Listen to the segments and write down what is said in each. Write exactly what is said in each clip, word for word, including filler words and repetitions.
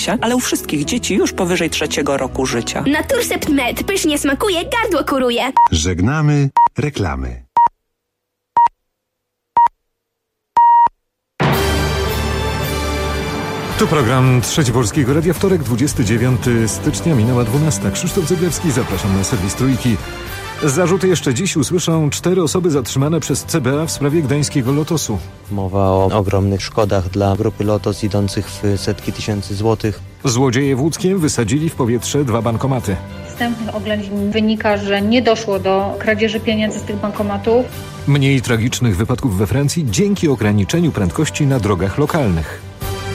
ale u wszystkich dzieci już powyżej trzeciego roku życia. Naturcept Med pysznie smakuje, gardło kuruje. Żegnamy reklamy. Tu program Trzeci Polskiego Radia, wtorek, dwudziestego dziewiątego stycznia, minęła dwunasta. Krzysztof Zyblewski, zapraszam na serwis Trójki. Zarzuty jeszcze dziś usłyszą cztery osoby zatrzymane przez C B A w sprawie gdańskiego Lotosu. Mowa o ogromnych szkodach dla grupy Lotos idących w setki tysięcy złotych. Złodzieje w Łódzkiem wysadzili w powietrze dwa bankomaty. Z wstępnych oględzin wynika, że nie doszło do kradzieży pieniędzy z tych bankomatów. Mniej tragicznych wypadków we Francji dzięki ograniczeniu prędkości na drogach lokalnych.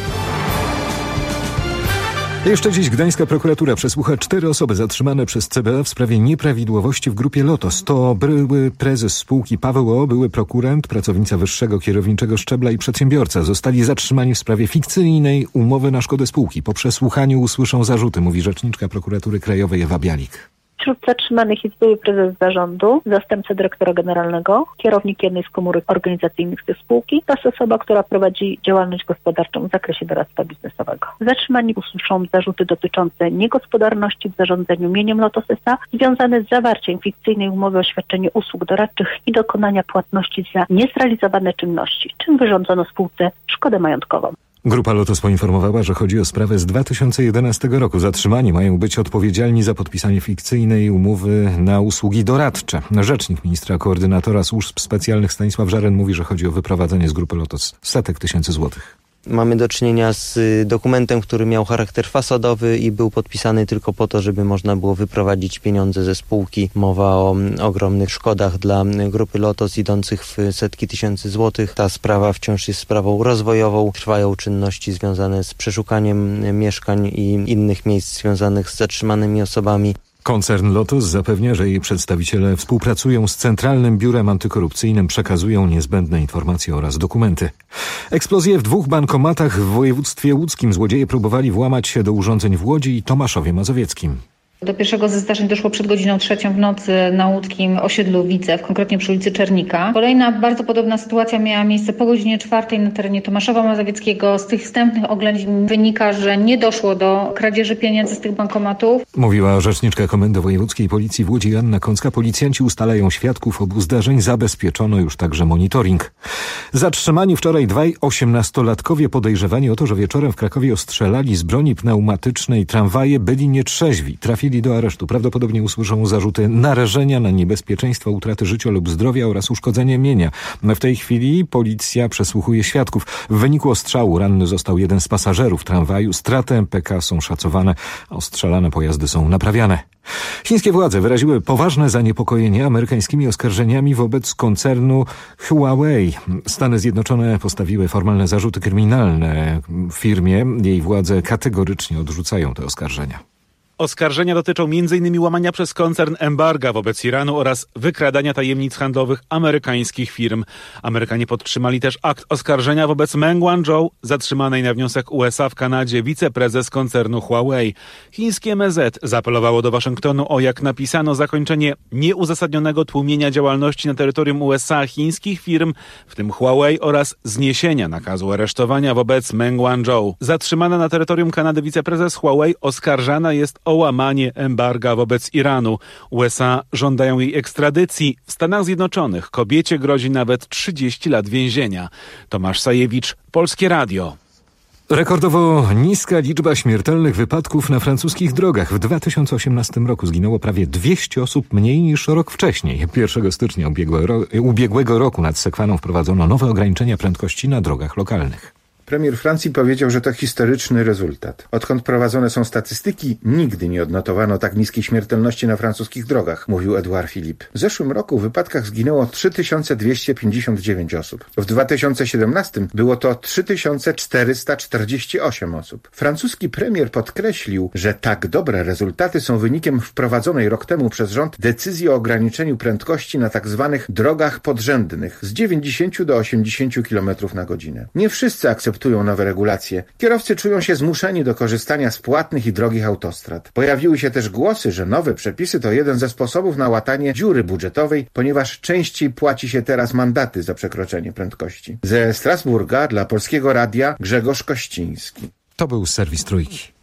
Jeszcze dziś gdańska prokuratura przesłucha cztery osoby zatrzymane przez C B A w sprawie nieprawidłowości w grupie Lotos. To były prezes spółki Paweł O., były prokurent, pracownica wyższego kierowniczego szczebla i przedsiębiorca. Zostali zatrzymani w sprawie fikcyjnej umowy na szkodę spółki. Po przesłuchaniu usłyszą zarzuty, mówi rzeczniczka prokuratury krajowej Ewa Bialik. Wśród zatrzymanych jest były prezes zarządu, zastępca dyrektora generalnego, kierownik jednej z komórek organizacyjnych tej spółki oraz osoba, która prowadzi działalność gospodarczą w zakresie doradztwa biznesowego. Zatrzymani usłyszą zarzuty dotyczące niegospodarności w zarządzaniu mieniem Lotos S A związane z zawarciem fikcyjnej umowy o świadczenie usług doradczych i dokonania płatności za niezrealizowane czynności, czym wyrządzono spółce szkodę majątkową. Grupa Lotos poinformowała, że chodzi o sprawę z dwa tysiące jedenastego roku. Zatrzymani mają być odpowiedzialni za podpisanie fikcyjnej umowy na usługi doradcze. Rzecznik ministra koordynatora służb specjalnych Stanisław Żaren mówi, że chodzi o wyprowadzenie z grupy Lotos setek tysięcy złotych. Mamy do czynienia z dokumentem, który miał charakter fasadowy i był podpisany tylko po to, żeby można było wyprowadzić pieniądze ze spółki. Mowa o ogromnych szkodach dla grupy Lotos idących w setki tysięcy złotych. Ta sprawa wciąż jest sprawą rozwojową. Trwają czynności związane z przeszukaniem mieszkań i innych miejsc związanych z zatrzymanymi osobami. Koncern Lotos zapewnia, że jej przedstawiciele współpracują z Centralnym Biurem Antykorupcyjnym, przekazują niezbędne informacje oraz dokumenty. Eksplozje w dwóch bankomatach w województwie łódzkim. Złodzieje próbowali włamać się do urządzeń w Łodzi i Tomaszowie Mazowieckim. Do pierwszego ze zdarzeń doszło przed godziną trzecią w nocy na łódzkim osiedlu Widzew, konkretnie przy ulicy Czernika. Kolejna bardzo podobna sytuacja miała miejsce po godzinie czwartej na terenie Tomaszowa Mazowieckiego. Z tych wstępnych oględzin wynika, że nie doszło do kradzieży pieniędzy z tych bankomatów. Mówiła rzeczniczka Komendy Wojewódzkiej Policji w Łodzi Joanna Kącka. Policjanci ustalają świadków obu zdarzeń. Zabezpieczono już także monitoring. Zatrzymani wczoraj dwaj osiemnastolatkowie podejrzewani o to, że wieczorem w Krakowie ostrzelali z broni pneumatycznej tramwaje, byli nietrzeźwi. Trafili do aresztu. Prawdopodobnie usłyszą zarzuty narażenia na niebezpieczeństwo utraty życia lub zdrowia oraz uszkodzenia mienia. W tej chwili policja przesłuchuje świadków. W wyniku ostrzału ranny został jeden z pasażerów tramwaju. Straty M P K są szacowane, a ostrzelane pojazdy są naprawiane. Chińskie władze wyraziły poważne zaniepokojenie amerykańskimi oskarżeniami wobec koncernu Huawei. Stany Zjednoczone postawiły formalne zarzuty kryminalne firmie. Jej władze kategorycznie odrzucają te oskarżenia. Oskarżenia dotyczą między innymi łamania przez koncern embarga wobec Iranu oraz wykradania tajemnic handlowych amerykańskich firm. Amerykanie podtrzymali też akt oskarżenia wobec Meng Wanzhou, zatrzymanej na wniosek U S A w Kanadzie wiceprezes koncernu Huawei. Chińskie M Z zaapelowało do Waszyngtonu o, jak napisano, zakończenie nieuzasadnionego tłumienia działalności na terytorium U S A chińskich firm, w tym Huawei, oraz zniesienia nakazu aresztowania wobec Meng Wanzhou. Zatrzymana na terytorium Kanady wiceprezes Huawei oskarżana jest o łamanie embarga wobec Iranu. U S A żądają jej ekstradycji. W Stanach Zjednoczonych kobiecie grozi nawet trzydzieści lat więzienia. Tomasz Sajewicz, Polskie Radio. Rekordowo niska liczba śmiertelnych wypadków na francuskich drogach. W dwa tysiące osiemnastym roku zginęło prawie dwieście osób mniej niż rok wcześniej. pierwszego stycznia ubiegłego, ubiegłego roku nad Sekwaną wprowadzono nowe ograniczenia prędkości na drogach lokalnych. Premier Francji powiedział, że to historyczny rezultat. Odkąd prowadzone są statystyki, nigdy nie odnotowano tak niskiej śmiertelności na francuskich drogach, mówił Edouard Philippe. W zeszłym roku w wypadkach zginęło trzy tysiące dwieście pięćdziesiąt dziewięć osób. W dwa tysiące siedemnastym było to trzy tysiące czterysta czterdzieści osiem osób. Francuski premier podkreślił, że tak dobre rezultaty są wynikiem wprowadzonej rok temu przez rząd decyzji o ograniczeniu prędkości na tak zwanych drogach podrzędnych z dziewięćdziesięciu do osiemdziesięciu kilometrów na godzinę. Nie wszyscy akceptują nowe regulacje. Kierowcy czują się zmuszeni do korzystania z płatnych i drogich autostrad. Pojawiły się też głosy, że nowe przepisy to jeden ze sposobów na łatanie dziury budżetowej, ponieważ częściej płaci się teraz mandaty za przekroczenie prędkości. Ze Strasburga dla Polskiego Radia Grzegorz Kościński. To był serwis Trójki.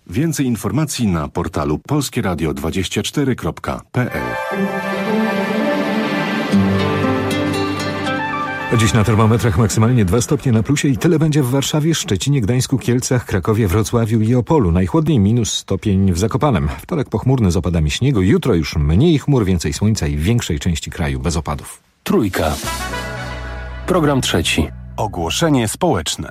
Więcej informacji na portalu polskie radio dwadzieścia cztery kropka p l. Dziś na termometrach maksymalnie dwa stopnie na plusie i tyle będzie w Warszawie, Szczecinie, Gdańsku, Kielcach, Krakowie, Wrocławiu i Opolu. Najchłodniej minus stopień w Zakopanem. Wtorek pochmurny z opadami śniegu, jutro już mniej chmur, więcej słońca i w większej części kraju bez opadów. Trójka. Program trzeci. Ogłoszenie społeczne.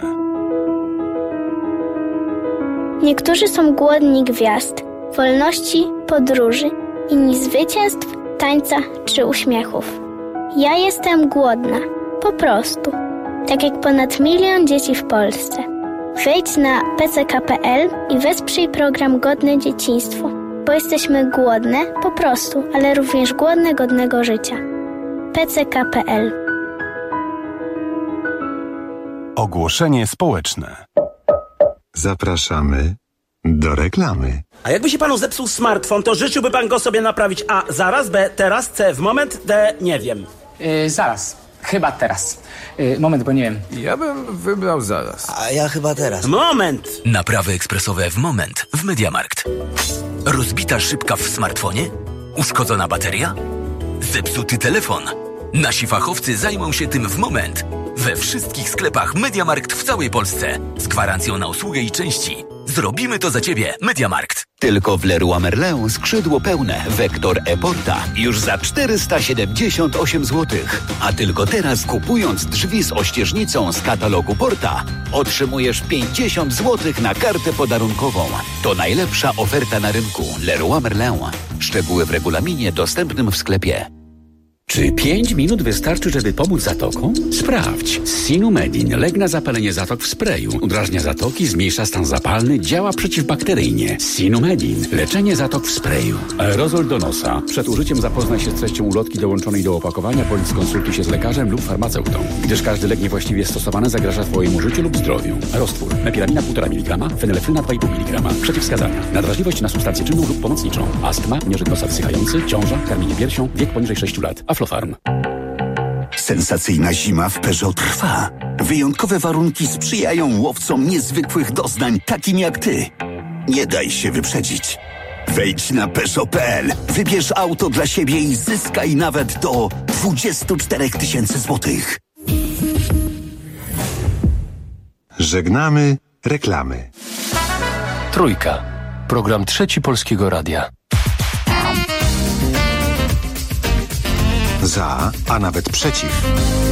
Niektórzy są głodni gwiazd, wolności, podróży, inni zwycięstw, tańca czy uśmiechów. Ja jestem głodna, po prostu. Tak jak ponad milion dzieci w Polsce. Wejdź na p c k kropka p l i wesprzyj program Godne Dzieciństwo, bo jesteśmy głodne, po prostu, ale również głodne godnego życia. p c k kropka p l. Ogłoszenie społeczne. Zapraszamy do reklamy. A jakby się panu zepsuł smartfon, to życzyłby pan go sobie naprawić A zaraz, B teraz, C w moment, D nie wiem. Yy, zaraz. Chyba teraz. Yy, moment, bo nie wiem. Ja bym wybrał zaraz. A ja chyba teraz. Moment! Naprawy ekspresowe w moment w MediaMarkt. Rozbita szybka w smartfonie? Uszkodzona bateria? Zepsuty telefon? Nasi fachowcy zajmą się tym w moment. We wszystkich sklepach MediaMarkt w całej Polsce. Z gwarancją na usługę i części. Zrobimy to za Ciebie, MediaMarkt. Tylko w Leroy Merlin skrzydło pełne Vector e-Porta już za czterysta siedemdziesiąt osiem złotych. A tylko teraz, kupując drzwi z ościeżnicą z katalogu Porta, otrzymujesz pięćdziesiąt złotych na kartę podarunkową. To najlepsza oferta na rynku. Leroy Merlin. Szczegóły w regulaminie dostępnym w sklepie. Czy pięć minut wystarczy, żeby pomóc zatokom? Sprawdź. Sinumedin. Lek na zapalenie zatok w sprayu. Udrażnia zatoki, zmniejsza stan zapalny, działa przeciwbakteryjnie. Sinumedin. Leczenie zatok w sprayu. Aerozol do nosa. Przed użyciem zapoznaj się z treścią ulotki dołączonej do opakowania, bądź skonsultuj się z lekarzem lub farmaceutą. Gdyż każdy lek niewłaściwie stosowany zagraża Twojemu życiu lub zdrowiu. Roztwór. Mepiramina półtora miligrama, fenylefryna dwa i pół miligrama. Przeciwwskazania. Nadwrażliwość na substancję czynną lub pomocniczą. Astma, nieżyt nosa wsychający, ciąża, karmienie piersią, wiek poniżej sześciu lat. Aflofarm. Sensacyjna zima w Peugeot trwa. Wyjątkowe warunki sprzyjają łowcom niezwykłych doznań, takim jak ty. Nie daj się wyprzedzić. Wejdź na peugeot kropka p l, wybierz auto dla siebie i zyskaj nawet do dwadzieścia cztery tysiące złotych. Żegnamy reklamy. Trójka. Program trzeci Polskiego Radia. Za, a nawet przeciw.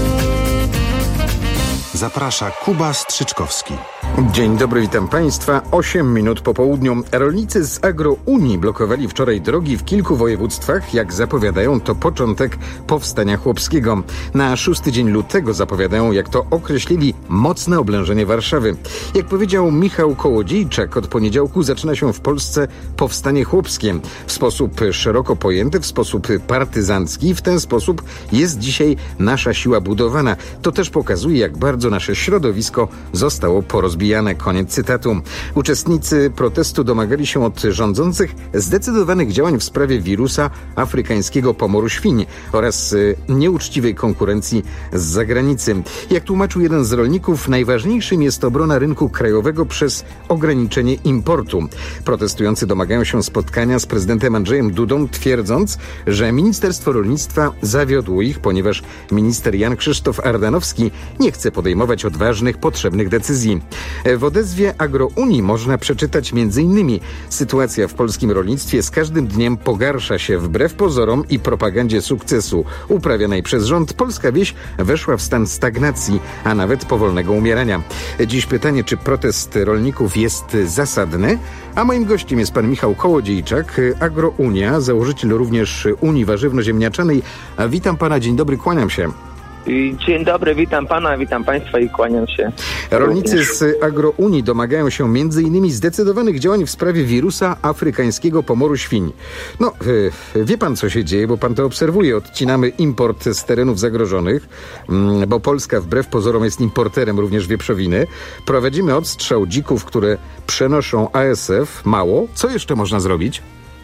Zaprasza Kuba Strzyczkowski. Dzień dobry, witam Państwa. osiem minut po południu. Rolnicy z Agrounii blokowali wczoraj drogi w kilku województwach. Jak zapowiadają, to początek powstania chłopskiego. Na szósty dzień lutego zapowiadają, jak to określili, mocne oblężenie Warszawy. Jak powiedział Michał Kołodziejczak, od poniedziałku zaczyna się w Polsce powstanie chłopskie. W sposób szeroko pojęty, w sposób partyzancki. W ten sposób jest dzisiaj nasza siła budowana. To też pokazuje, jak bardzo nasze środowisko zostało porozbijane. Koniec cytatu. Uczestnicy protestu domagali się od rządzących zdecydowanych działań w sprawie wirusa afrykańskiego pomoru świń oraz y, nieuczciwej konkurencji z zagranicy. Jak tłumaczył jeden z rolników, najważniejszym jest obrona rynku krajowego przez ograniczenie importu. Protestujący domagają się spotkania z prezydentem Andrzejem Dudą, twierdząc, że Ministerstwo Rolnictwa zawiodło ich, ponieważ minister Jan Krzysztof Ardanowski nie chce podejmować odważnych, potrzebnych decyzji. W odezwie Agrounii można przeczytać między innymi: sytuacja w polskim rolnictwie z każdym dniem pogarsza się. Wbrew pozorom i propagandzie sukcesu uprawianej przez rząd, polska wieś weszła w stan stagnacji, a nawet powolnego umierania. Dziś pytanie, czy protest rolników jest zasadny? A moim gościem jest pan Michał Kołodziejczak, Agrounia, założyciel również Unii Warzywno-Ziemniaczanej. Witam pana, dzień dobry, kłaniam się. Dzień dobry, witam pana, witam państwa i kłaniam się. Rolnicy z Agrounii domagają się między innymi zdecydowanych działań w sprawie wirusa afrykańskiego pomoru świń. No, wie pan, co się dzieje, bo pan to obserwuje. Odcinamy import z terenów zagrożonych, bo Polska wbrew pozorom jest importerem również wieprzowiny. Prowadzimy odstrzał dzików, które przenoszą A S F. Mało. Co jeszcze można zrobić?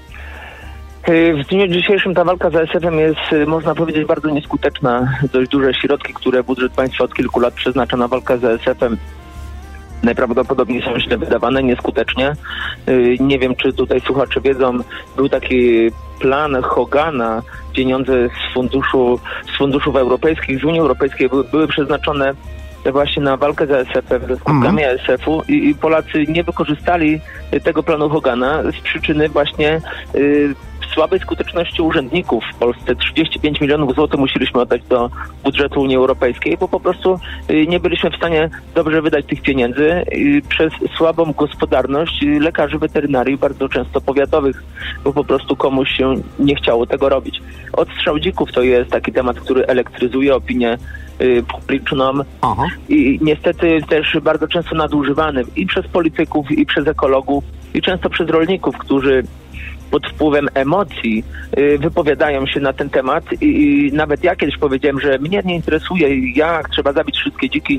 W dniu dzisiejszym ta walka z A S F-em jest, można powiedzieć, bardzo nieskuteczna. Dość duże środki, które budżet państwa od kilku lat przeznacza na walkę z A S F-em, najprawdopodobniej są źle wydawane, nieskutecznie. Nie wiem, czy tutaj słuchacze wiedzą, był taki plan Hogana, pieniądze z funduszu, z funduszów europejskich, z Unii Europejskiej były, były przeznaczone właśnie na walkę z A S F-em, ze skutkami A S F-u i, i Polacy nie wykorzystali tego planu Hogana z przyczyny właśnie y, słabej skuteczności urzędników w Polsce. trzydzieści pięć milionów złotych musieliśmy oddać do budżetu Unii Europejskiej, bo po prostu y, nie byliśmy w stanie dobrze wydać tych pieniędzy y, przez słabą gospodarność y, lekarzy weterynarii, bardzo często powiatowych, bo po prostu komuś się nie chciało tego robić. Odstrzał dzików to jest taki temat, który elektryzuje opinię y, publiczną. Aha. I niestety też bardzo często nadużywany i przez polityków, i przez ekologów, i często przez rolników, którzy pod wpływem emocji y, wypowiadają się na ten temat i, i nawet ja kiedyś powiedziałem, że mnie nie interesuje, jak trzeba zabić wszystkie dziki.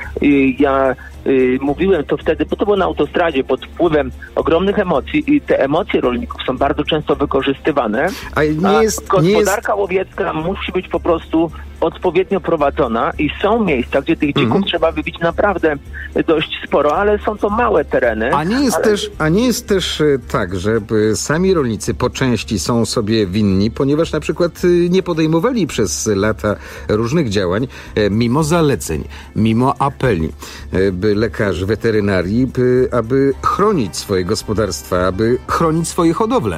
I ja y, mówiłem to wtedy, bo to było na autostradzie, pod wpływem ogromnych emocji i te emocje rolników są bardzo często wykorzystywane. A, nie a jest, gospodarka nie jest... łowiecka musi być po prostu odpowiednio prowadzona i są miejsca, gdzie tych dzików mhm. trzeba wybić naprawdę dość sporo, ale są to małe tereny. A nie jest, ale... też, a nie jest też tak, że sami rolnicy po części są sobie winni, ponieważ na przykład nie podejmowali przez lata różnych działań, mimo zaleceń, mimo apeli by lekarzy weterynarii, by, aby chronić swoje gospodarstwa, aby chronić swoje hodowle.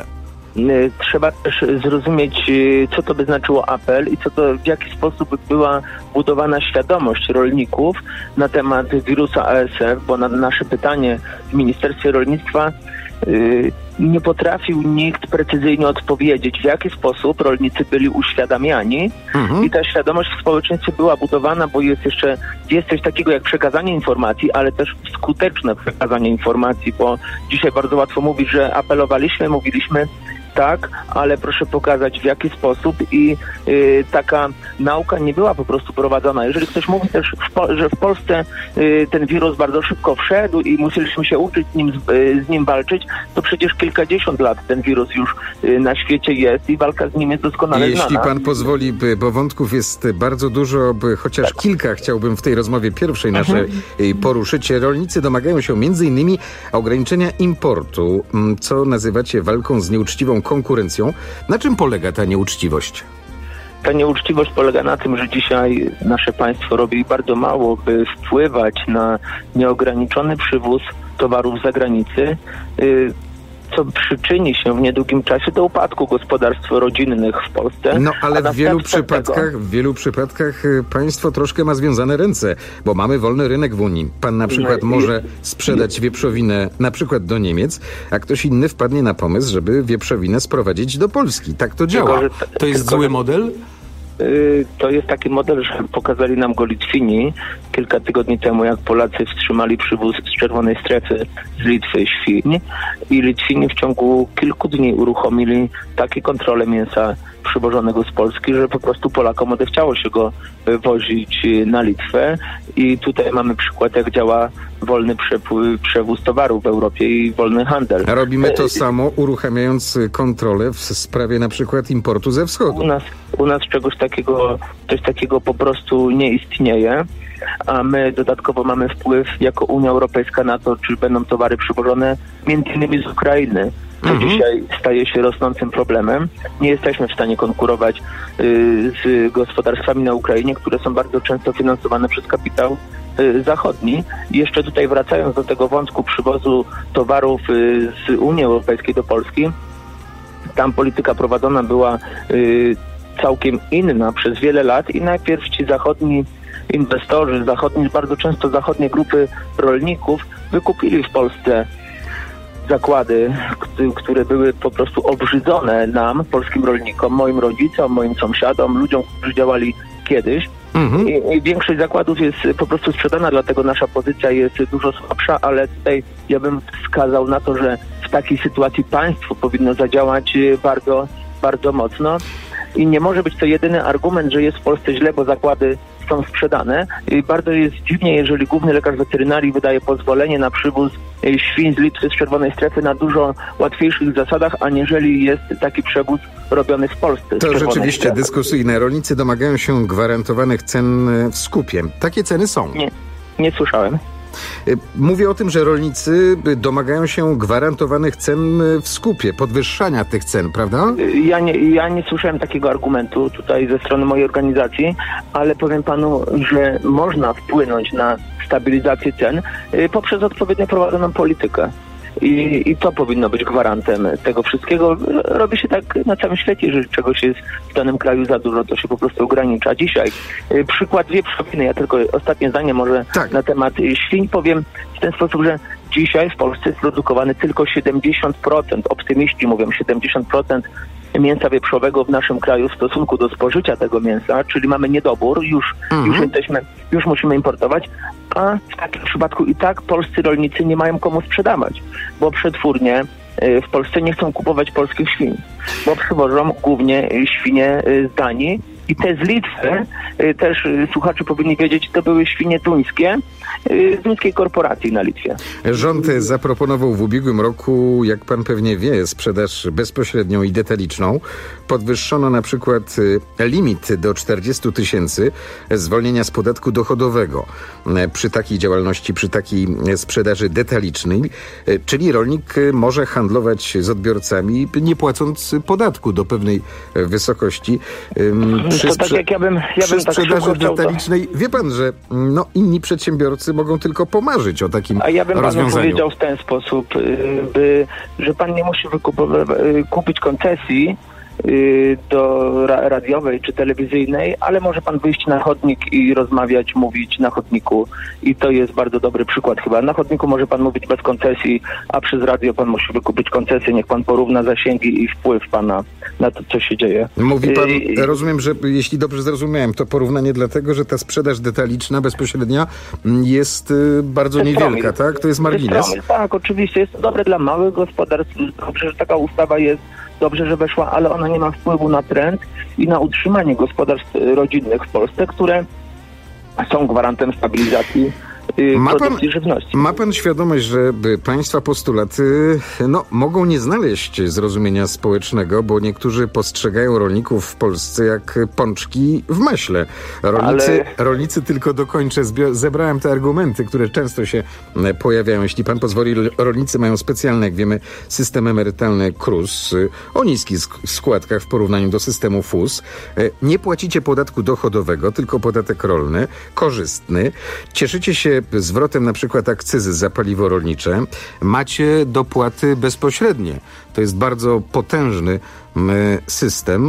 Trzeba też zrozumieć, co to by znaczyło apel i co to, w jaki sposób była budowana świadomość rolników na temat wirusa A S F, bo na nasze pytanie w Ministerstwie Rolnictwa yy, nie potrafił nikt precyzyjnie odpowiedzieć, w jaki sposób rolnicy byli uświadamiani mhm. i ta świadomość w społeczeństwie była budowana, bo jest jeszcze jest coś takiego jak przekazanie informacji, ale też skuteczne przekazanie informacji, bo dzisiaj bardzo łatwo mówić, że apelowaliśmy, mówiliśmy tak, ale proszę pokazać w jaki sposób i y, taka nauka nie była po prostu prowadzona. Jeżeli ktoś mówi też, w po, że w Polsce y, ten wirus bardzo szybko wszedł i musieliśmy się uczyć z nim, y, z nim walczyć, to przecież kilkadziesiąt lat ten wirus już y, na świecie jest i walka z nim jest doskonale Jeśli znana. pan pozwoli, bo wątków jest bardzo dużo, chociaż tak. kilka chciałbym w tej rozmowie pierwszej naszej mhm. poruszyć. Rolnicy domagają się między innymi ograniczenia importu, co nazywacie walką z nieuczciwą konkurencją. Na czym polega ta nieuczciwość? Ta nieuczciwość polega na tym, że dzisiaj nasze państwo robi bardzo mało, by wpływać na nieograniczony przywóz towarów z zagranicy, co przyczyni się w niedługim czasie do upadku gospodarstw rodzinnych w Polsce. No ale w wielu przypadkach, tego... w wielu przypadkach państwo troszkę ma związane ręce, bo mamy wolny rynek w Unii. Pan na przykład no, może sprzedać wieprzowinę na przykład do Niemiec, a ktoś inny wpadnie na pomysł, żeby wieprzowinę sprowadzić do Polski. Tak to działa. Tylko, t- to jest tylko, zły model? To jest taki model, że pokazali nam go Litwini kilka tygodni temu, jak Polacy wstrzymali przywóz z czerwonej strefy z Litwy świń i Litwini w ciągu kilku dni uruchomili takie kontrole mięsa przywożonego z Polski, że po prostu Polakom odechciało się go wozić na Litwę i tutaj mamy przykład, jak działa wolny przepływ, przewóz towarów w Europie i wolny handel. A robimy to samo, uruchamiając kontrolę w sprawie na przykład importu ze wschodu. U nas, u nas czegoś takiego, coś takiego po prostu nie istnieje, a my dodatkowo mamy wpływ jako Unia Europejska na to, czy będą towary przywożone między innymi z Ukrainy, co mhm. dzisiaj staje się rosnącym problemem. Nie jesteśmy w stanie konkurować y, z gospodarstwami na Ukrainie, które są bardzo często finansowane przez kapitał y, zachodni. I jeszcze tutaj wracając do tego wątku przywozu towarów y, z Unii Europejskiej do Polski, tam polityka prowadzona była y, całkiem inna przez wiele lat i najpierw ci zachodni inwestorzy, zachodni, bardzo często zachodnie grupy rolników wykupili w Polsce zakłady, które były po prostu obrzydzone nam, polskim rolnikom, moim rodzicom, moim sąsiadom, ludziom, którzy działali kiedyś. Mhm. I, I większość zakładów jest po prostu sprzedana, dlatego nasza pozycja jest dużo słabsza, ale tutaj ja bym wskazał na to, że w takiej sytuacji państwo powinno zadziałać bardzo, bardzo mocno. I nie może być to jedyny argument, że jest w Polsce źle, bo zakłady są sprzedane. I bardzo jest dziwnie, jeżeli główny lekarz weterynarii wydaje pozwolenie na przywóz świń z Litwy, z czerwonej strefy na dużo łatwiejszych zasadach, aniżeli jest taki przewóz robiony w Polsce. To rzeczywiście strefy. Dyskusyjne. Rolnicy domagają się gwarantowanych cen w skupie. Takie ceny są. Nie, nie słyszałem. Mówię o tym, że rolnicy domagają się gwarantowanych cen w skupie, podwyższania tych cen, prawda? Ja nie, ja nie słyszałem takiego argumentu tutaj ze strony mojej organizacji, ale powiem panu, że można wpłynąć na stabilizację cen poprzez odpowiednio prowadzoną politykę. I, I to powinno być gwarantem tego wszystkiego. Robi się tak na całym świecie, że czegoś jest w danym kraju za dużo, to się po prostu ogranicza. Dzisiaj y, przykład wieprzowiny, ja tylko ostatnie zdanie może tak. na temat y, świń powiem w ten sposób, że dzisiaj w Polsce jest produkowane tylko siedemdziesiąt procent, optymiści mówią siedemdziesiąt procent mięsa wieprzowego w naszym kraju w stosunku do spożycia tego mięsa, czyli mamy niedobór, już, mhm. już jesteśmy, już musimy importować, a w takim przypadku i tak polscy rolnicy nie mają komu sprzedawać, bo przetwórnie w Polsce nie chcą kupować polskich świń, bo przywożą głównie świnie z Danii i te z Litwy, też słuchacze powinni wiedzieć, to były świnie duńskie, z duńskiej korporacji na Litwie. Rząd zaproponował w ubiegłym roku, jak pan pewnie wie, sprzedaż bezpośrednią i detaliczną. Podwyższono na przykład limit do czterdziestu tysięcy zwolnienia z podatku dochodowego przy takiej działalności, przy takiej sprzedaży detalicznej, czyli rolnik może handlować z odbiorcami nie płacąc podatku do pewnej wysokości. Przy, to tak jak ja bym, ja przy bym tak sprzedaży detalicznej, to... wie pan, że no, inni przedsiębiorcy mogą tylko pomarzyć o takim rozwiązaniu. A ja bym panu powiedział w ten sposób, by, że pan nie musi wykupować, kupić koncesji do radiowej czy telewizyjnej, ale może pan wyjść na chodnik i rozmawiać, mówić na chodniku i to jest bardzo dobry przykład chyba. Na chodniku może pan mówić bez koncesji, a przez radio pan musi wykupić koncesję. Niech pan porówna zasięgi i wpływ pana na to, co się dzieje. Mówi pan, rozumiem, że jeśli dobrze zrozumiałem, to porównanie dlatego, że ta sprzedaż detaliczna, bezpośrednia jest bardzo jest niewielka, promil. Tak? To jest margines. Jest tak, oczywiście. Jest to dobre dla małych gospodarstw. Dobrze, że taka ustawa jest. Dobrze, że weszła, ale ona nie ma wpływu na trend i na utrzymanie gospodarstw rodzinnych w Polsce, które są gwarantem stabilizacji ma produkcji pan, żywności. Ma pan świadomość, że państwa postulaty no, mogą nie znaleźć zrozumienia społecznego, bo niektórzy postrzegają rolników w Polsce jak pączki w maśle. Rolnicy, Ale... rolnicy tylko dokończę, zebrałem te argumenty, które często się pojawiają. Jeśli pan pozwoli, rolnicy mają specjalny, jak wiemy, system emerytalny K R U S o niskich składkach w porównaniu do systemu F U S. Nie płacicie podatku dochodowego, tylko podatek rolny, korzystny. Cieszycie się zwrotem na przykład akcyzy za paliwo rolnicze. Macie dopłaty bezpośrednie. To jest bardzo potężny system.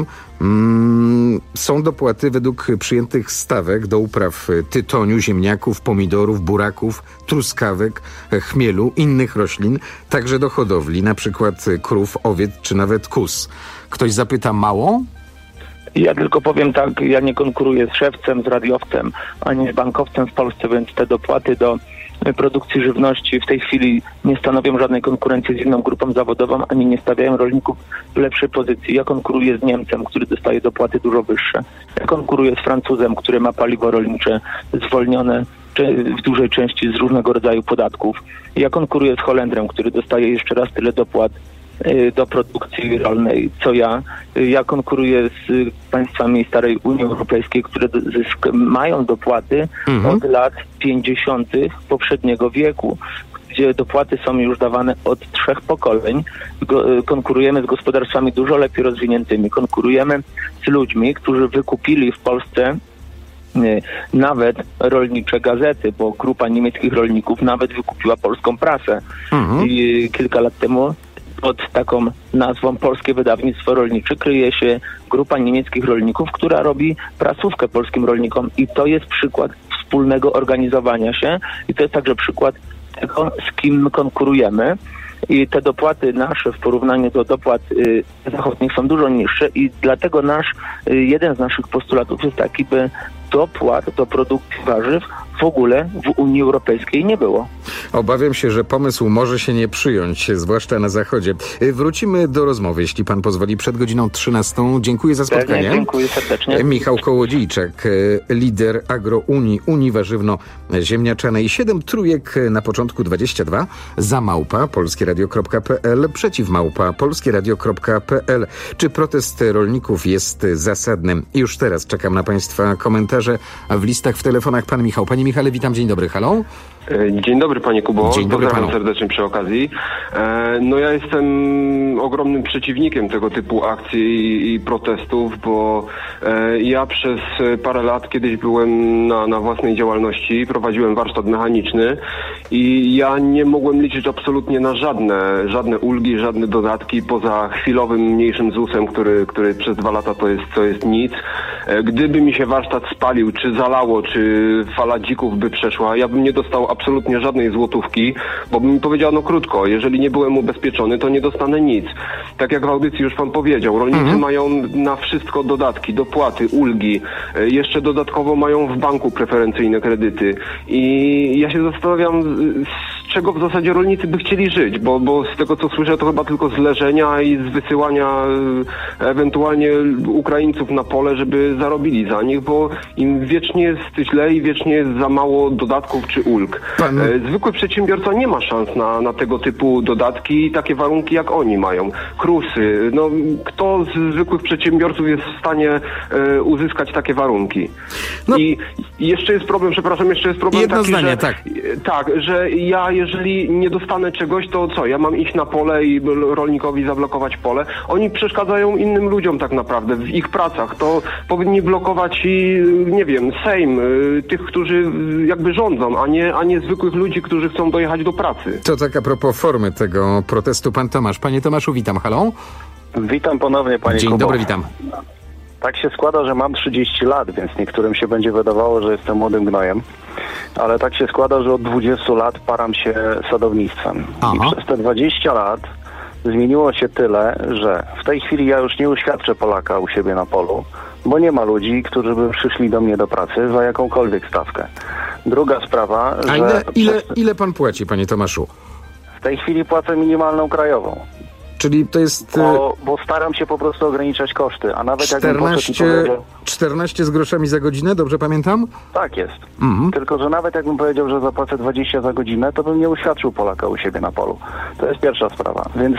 Są dopłaty według przyjętych stawek do upraw tytoniu, ziemniaków, pomidorów, buraków, truskawek, chmielu, innych roślin, także do hodowli, na przykład krów, owiec czy nawet kóz. Ktoś zapyta, mało? Ja tylko powiem tak, ja nie konkuruję z szewcem, z radiowcem, ani z bankowcem w Polsce, więc te dopłaty do produkcji żywności w tej chwili nie stanowią żadnej konkurencji z inną grupą zawodową, ani nie stawiają rolników w lepszej pozycji. Ja konkuruję z Niemcem, który dostaje dopłaty dużo wyższe. Ja konkuruję z Francuzem, który ma paliwo rolnicze zwolnione w dużej części z różnego rodzaju podatków. Ja konkuruję z Holendrem, który dostaje jeszcze raz tyle dopłat do produkcji rolnej, co ja. Ja konkuruję z państwami starej Unii Europejskiej, które zysk- mają dopłaty mhm. od lat pięćdziesiątych poprzedniego wieku, gdzie dopłaty są już dawane od trzech pokoleń. Go- konkurujemy z gospodarstwami dużo lepiej rozwiniętymi. Konkurujemy z ludźmi, którzy wykupili w Polsce nawet rolnicze gazety, bo grupa niemieckich rolników nawet wykupiła polską prasę. Mhm. I kilka lat temu pod taką nazwą Polskie Wydawnictwo Rolnicze kryje się grupa niemieckich rolników, która robi prasówkę polskim rolnikom i to jest przykład wspólnego organizowania się i to jest także przykład tego, z kim my konkurujemy. I te dopłaty nasze w porównaniu do dopłat y, zachodnich są dużo niższe i dlatego nasz, y, jeden z naszych postulatów jest taki, by dopłat do produkcji warzyw w ogóle w Unii Europejskiej nie było. Obawiam się, że pomysł może się nie przyjąć, zwłaszcza na Zachodzie. Wrócimy do rozmowy, jeśli pan pozwoli, przed godziną trzynastą. Dziękuję za spotkanie. Pewnie, dziękuję serdecznie. Michał Kołodziejczak, lider Agrounii, Unii Warzywno-Ziemniaczanej. Siedem trójek na początku dwadzieścia dwa, za małpa polskieradio kropka p l, przeciw małpa polskieradio kropka p l. Czy protest rolników jest zasadny? Już teraz czekam na państwa komentarze, a w listach, w telefonach pan Michał. Panie Michale, witam, dzień dobry, halo. Dzień dobry panie Kubo, Dzień dobry pozdrawiam panu. serdecznie przy okazji. E, no ja jestem ogromnym przeciwnikiem tego typu akcji i, i protestów, bo e, ja przez parę lat kiedyś byłem na, na własnej działalności, prowadziłem warsztat mechaniczny i ja nie mogłem liczyć absolutnie na żadne, żadne ulgi, żadne dodatki poza chwilowym mniejszym zusem, który, który przez dwa lata to jest, to jest nic. E, gdyby mi się warsztat spalił, czy zalało, czy fala dzików by przeszła, ja bym nie dostał absolutnie żadnej złotówki, bo bym mi powiedział, no krótko, jeżeli nie byłem ubezpieczony, to nie dostanę nic. Tak jak w audycji już pan powiedział, rolnicy mhm. mają na wszystko dodatki, dopłaty, ulgi, jeszcze dodatkowo mają w banku preferencyjne kredyty i ja się zastanawiam, z czego w zasadzie rolnicy by chcieli żyć, bo, bo z tego co słyszę, to chyba tylko z leżenia i z wysyłania ewentualnie Ukraińców na pole, żeby zarobili za nich, bo im wiecznie jest źle i wiecznie jest za mało dodatków czy ulg. Pan... Zwykły przedsiębiorca nie ma szans na, na tego typu dodatki i takie warunki jak oni mają. Krusy, no kto z zwykłych przedsiębiorców jest w stanie e, uzyskać takie warunki? No. I jeszcze jest problem, przepraszam, jeszcze jest problem Jedno taki, zdanie, że, tak. tak, że ja jeżeli nie dostanę czegoś, to co? Ja mam iść na pole i rolnikowi zablokować pole? Oni przeszkadzają innym ludziom tak naprawdę w ich pracach. To powinni blokować i, nie wiem, Sejm, tych, którzy jakby rządzą, a nie, a nie zwykłych ludzi, którzy chcą dojechać do pracy. To tak a propos formy tego protestu, pan Tomasz. Panie Tomaszu, witam, halo. Witam ponownie, panie Dzień Kubo. dobry, witam. Tak się składa, że mam trzydzieści lat, więc niektórym się będzie wydawało, że jestem młodym gnojem. Ale tak się składa, że od dwudziestu lat param się sadownictwem. Aha. I przez te dwadzieścia lat zmieniło się tyle, że w tej chwili ja już nie uświadczę Polaka u siebie na polu, bo nie ma ludzi, którzy by przyszli do mnie do pracy za jakąkolwiek stawkę. Druga sprawa, A że... ile, ile, przez... ile pan płaci, panie Tomaszu? W tej chwili płacę minimalną krajową. Czyli to jest... Bo, bo staram się po prostu ograniczać koszty, a nawet czternaście, jakbym powiedział... czternaście z groszami za godzinę, dobrze pamiętam? Tak jest. Mhm. Tylko, że nawet jakbym powiedział, że zapłacę dwadzieścia za godzinę, to bym nie uświadczył Polaka u siebie na polu. To jest pierwsza sprawa. Więc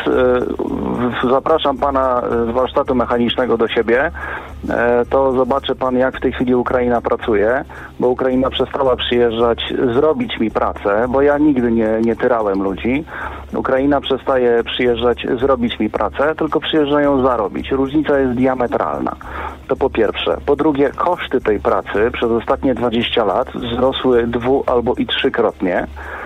yy, zapraszam pana z warsztatu mechanicznego do siebie. Yy, to zobaczy pan, jak w tej chwili Ukraina pracuje, bo Ukraina przestała przyjeżdżać zrobić mi pracę, bo ja nigdy nie, nie tyrałem ludzi. Ukraina przestaje przyjeżdżać zrobić mi pracę, tylko przyjeżdżają zarobić. Różnica jest diametralna. To po pierwsze. Po drugie, koszty tej pracy przez ostatnie dwadzieścia lat wzrosły dwu- albo i trzykrotnie.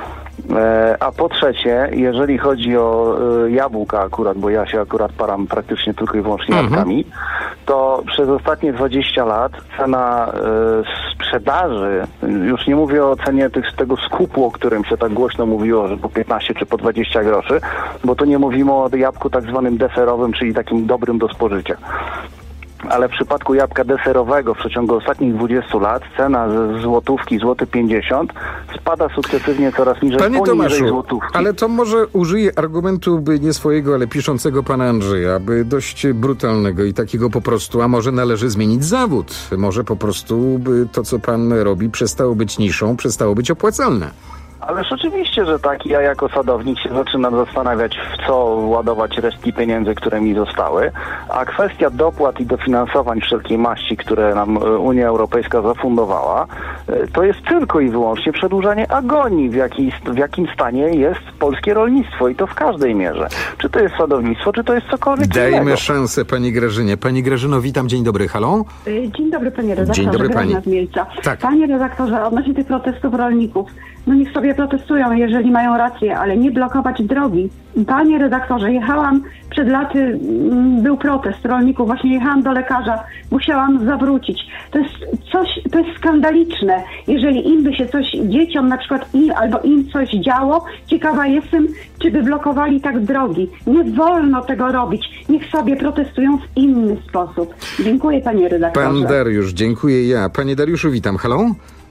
E, a po trzecie, jeżeli chodzi o e, jabłka akurat, bo ja się akurat param praktycznie tylko i wyłącznie mhm. jabłkami, to przez ostatnie dwadzieścia lat cena e, sprzedaży, już nie mówię o cenie tych, tego skupu, o którym się tak głośno mówiło, że po piętnaście czy po dwadzieścia groszy, bo tu nie mówimy o jabłku tak zwanym deserowym, czyli takim dobrym do spożycia. Ale w przypadku jabłka deserowego w przeciągu ostatnich dwudziestu lat cena ze złotówki, złoty pięćdziesiąt spada sukcesywnie coraz niżej, Panie Tomaszu, złotówki. Ale to może użyję argumentu, by nie swojego, ale piszącego pana Andrzeja, by dość brutalnego i takiego po prostu, a może należy zmienić zawód. Może po prostu by to, co pan robi, przestało być niszą, przestało być opłacalne. Ależ oczywiście, że tak. Ja jako sadownik się zaczynam zastanawiać, w co ładować resztki pieniędzy, które mi zostały. A kwestia dopłat i dofinansowań wszelkiej maści, które nam Unia Europejska zafundowała, to jest tylko i wyłącznie przedłużanie agonii, w, jaki, w jakim stanie jest polskie rolnictwo i to w każdej mierze. Czy to jest sadownictwo, czy to jest cokolwiek Dajmy innego. szansę pani Grażynie. Pani Grażyno, witam. Dzień dobry. Halo? Dzień dobry, panie redaktorze. Dzień dobry, pani. Z Mielca. Tak. Panie redaktorze, odnośnie tych protestów rolników, no niech sobie protestują, jeżeli mają rację, ale nie blokować drogi. Panie redaktorze, jechałam przed laty, był protest rolników, właśnie jechałam do lekarza, musiałam zawrócić. To jest coś, to jest skandaliczne. Jeżeli im by się coś, dzieciom na przykład im, albo im coś działo, ciekawa jestem, czy by blokowali tak drogi. Nie wolno tego robić. Niech sobie protestują w inny sposób. Dziękuję, panie redaktorze. Pan Dariusz, dziękuję ja. Panie Dariuszu, witam. Halo?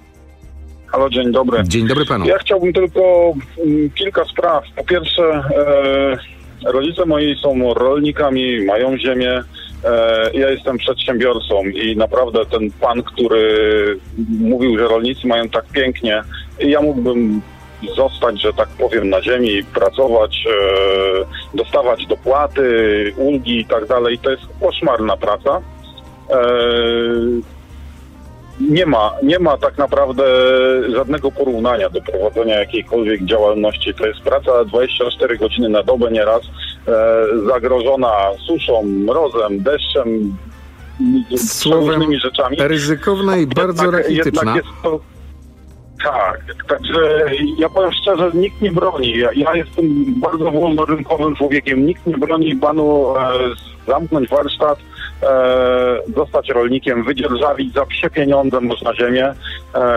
Halo, dzień dobry. Dzień dobry panu. Ja chciałbym tylko m, kilka spraw. Po pierwsze, e, rodzice moi są rolnikami, mają ziemię. E, ja jestem przedsiębiorcą i naprawdę ten pan, który mówił, że rolnicy mają tak pięknie, ja mógłbym zostać, że tak powiem, na ziemi, pracować, e, dostawać dopłaty, ulgi i tak dalej. To jest koszmarna praca. E, nie ma, nie ma tak naprawdę żadnego porównania do prowadzenia jakiejkolwiek działalności. To jest praca dwadzieścia cztery godziny na dobę nieraz, e, zagrożona suszą, mrozem, deszczem, różnymi rzeczami. Ryzykowna i bardzo jednak, rachityczna. Jednak jest to... Tak, także ja powiem szczerze, nikt nie broni. Ja, ja jestem bardzo wolnorynkowym człowiekiem. Nikt nie broni panu e, zamknąć warsztat, e, zostać rolnikiem, wydzierżawić za psie pieniądze można ziemię e,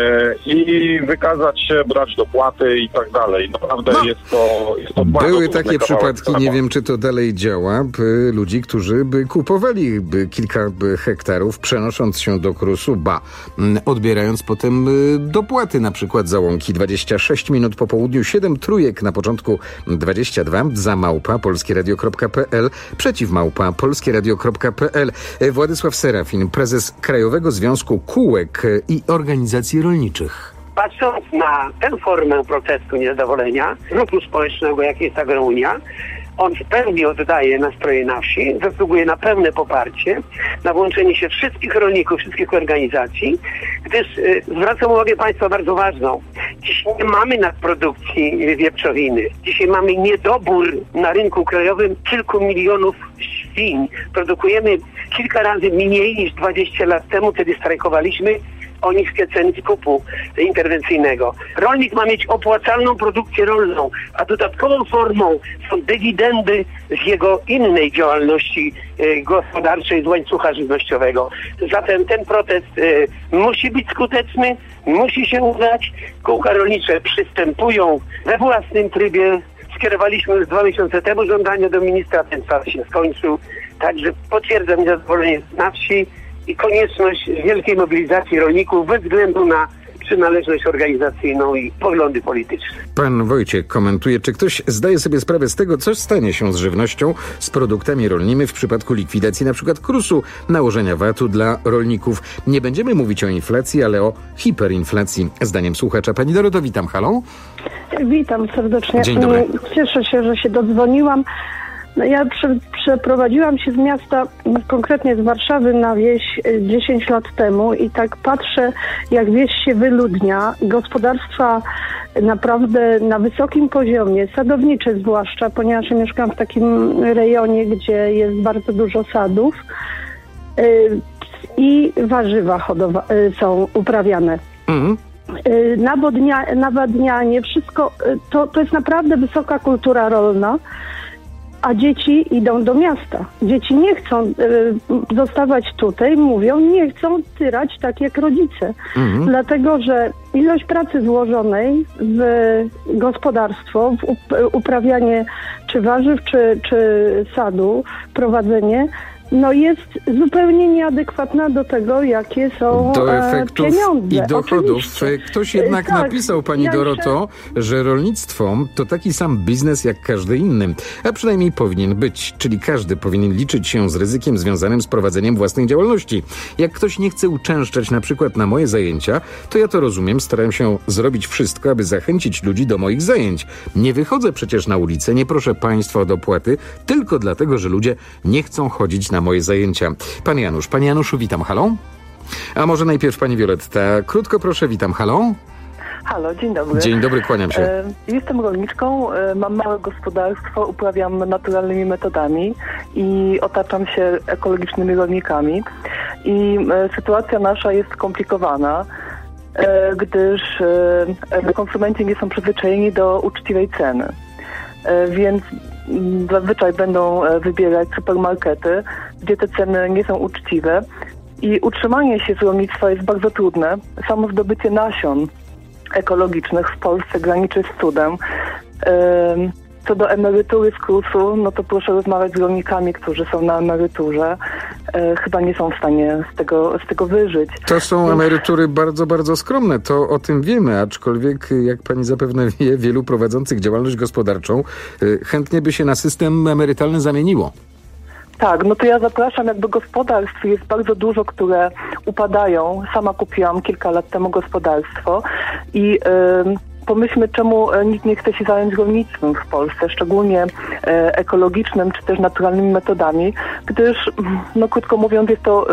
i wykazać się, brać dopłaty i tak dalej. Naprawdę no. jest to, jest to bardzo Były takie przypadki, prawa. nie wiem czy to dalej działa, by ludzi, którzy by kupowali by kilka by hektarów, przenosząc się do Krusu, ba, odbierając potem dopłaty, na przykład za łąki. dwadzieścia sześć minut po południu, siedem trójek na początku, dwadzieścia dwa za małpa polskieradio kropka p l, przeciw małpa polskieradio kropka p l. Władysław Serafin, prezes Krajowego Związku Kółek i Organizacji Rolniczych. Patrząc na tę formę protestu niezadowolenia ruchu społecznego, jak jest Agrounia, on w pełni oddaje nastroje na wsi, zasługuje na pełne poparcie, na włączenie się wszystkich rolników, wszystkich organizacji, gdyż y, zwracam uwagę Państwa bardzo ważną. Dziś nie mamy nadprodukcji wieprzowiny. Dzisiaj mamy niedobór na rynku krajowym kilku milionów świń. Produkujemy kilka razy mniej niż dwadzieścia lat temu, kiedy strajkowaliśmy o niskie ceny skupu interwencyjnego. Rolnik ma mieć opłacalną produkcję rolną, a dodatkową formą są dywidendy z jego innej działalności e, gospodarczej, z łańcucha żywnościowego. Zatem ten protest e, musi być skuteczny, musi się udać. Kółka rolnicze przystępują we własnym trybie. Skierowaliśmy już dwa miesiące temu żądanie do ministra, ten czas się skończył. Także potwierdzam zadowolenie na wsi i konieczność wielkiej mobilizacji rolników bez względu na przynależność organizacyjną i poglądy polityczne. Pan Wojciech komentuje, czy ktoś zdaje sobie sprawę z tego, co stanie się z żywnością, z produktami rolnymi w przypadku likwidacji na przykład Krusu, nałożenia vatu dla rolników. Nie będziemy mówić o inflacji, ale o hiperinflacji. Zdaniem słuchacza. Pani Doroto, witam. Halo? Witam serdecznie. Dzień dobry. Cieszę się, że się dodzwoniłam. No ja prze, przeprowadziłam się z miasta, konkretnie z Warszawy na wieś dziesięć lat temu i tak patrzę, jak wieś się wyludnia. Gospodarstwa naprawdę na wysokim poziomie, sadownicze zwłaszcza, ponieważ mieszkam w takim rejonie, gdzie jest bardzo dużo sadów yy, i warzywa hodowa- yy, są uprawiane. Mhm. Yy, nawodnia- nawadnianie, wszystko, yy, to, to jest naprawdę wysoka kultura rolna. A dzieci idą do miasta. Dzieci nie chcą y, zostawać tutaj, mówią, nie chcą tyrać tak jak rodzice. Mhm. Dlatego, że ilość pracy złożonej w gospodarstwo, w up, uprawianie czy warzyw, czy, czy sadu, prowadzenie, no jest zupełnie nieadekwatna do tego, jakie są do efektów pieniądze. I dochodów. Oczywiście. Ktoś jednak tak, napisał, pani ja Doroto, jeszcze... że rolnictwo to taki sam biznes jak każdy inny, a przynajmniej powinien być, czyli każdy powinien liczyć się z ryzykiem związanym z prowadzeniem własnej działalności. Jak ktoś nie chce uczęszczać na przykład na moje zajęcia, to ja to rozumiem, staram się zrobić wszystko, aby zachęcić ludzi do moich zajęć. Nie wychodzę przecież na ulicę, nie proszę państwa o dopłaty, tylko dlatego, że ludzie nie chcą chodzić na moje zajęcia. Pan Janusz. Panie Januszu, witam. Halo? A może najpierw pani Violetta. Krótko proszę, witam. Halo? Halo, dzień dobry. Dzień dobry, kłaniam się. E, jestem rolniczką, e, mam małe gospodarstwo, uprawiam naturalnymi metodami i otaczam się ekologicznymi rolnikami. I e, sytuacja nasza jest skomplikowana, e, gdyż e, konsumenci nie są przyzwyczajeni do uczciwej ceny. E, więc zazwyczaj będą wybierać supermarkety, gdzie te ceny nie są uczciwe i utrzymanie się z rolnictwa jest bardzo trudne. Samo zdobycie nasion ekologicznych w Polsce graniczy z cudem. Co do emerytury z Krusu, no to proszę rozmawiać z rolnikami, którzy są na emeryturze. Chyba nie są w stanie z tego, z tego wyżyć. To są emerytury bardzo, bardzo skromne. To o tym wiemy, aczkolwiek, jak pani zapewne wie, wielu prowadzących działalność gospodarczą chętnie by się na system emerytalny zamieniło. Tak, no to ja zapraszam, jakby gospodarstw jest bardzo dużo, które upadają. Sama kupiłam kilka lat temu gospodarstwo i yy, pomyślmy, czemu nikt nie chce się zająć rolnictwem w Polsce, szczególnie ekologicznym czy też naturalnymi metodami, gdyż, no krótko mówiąc, jest to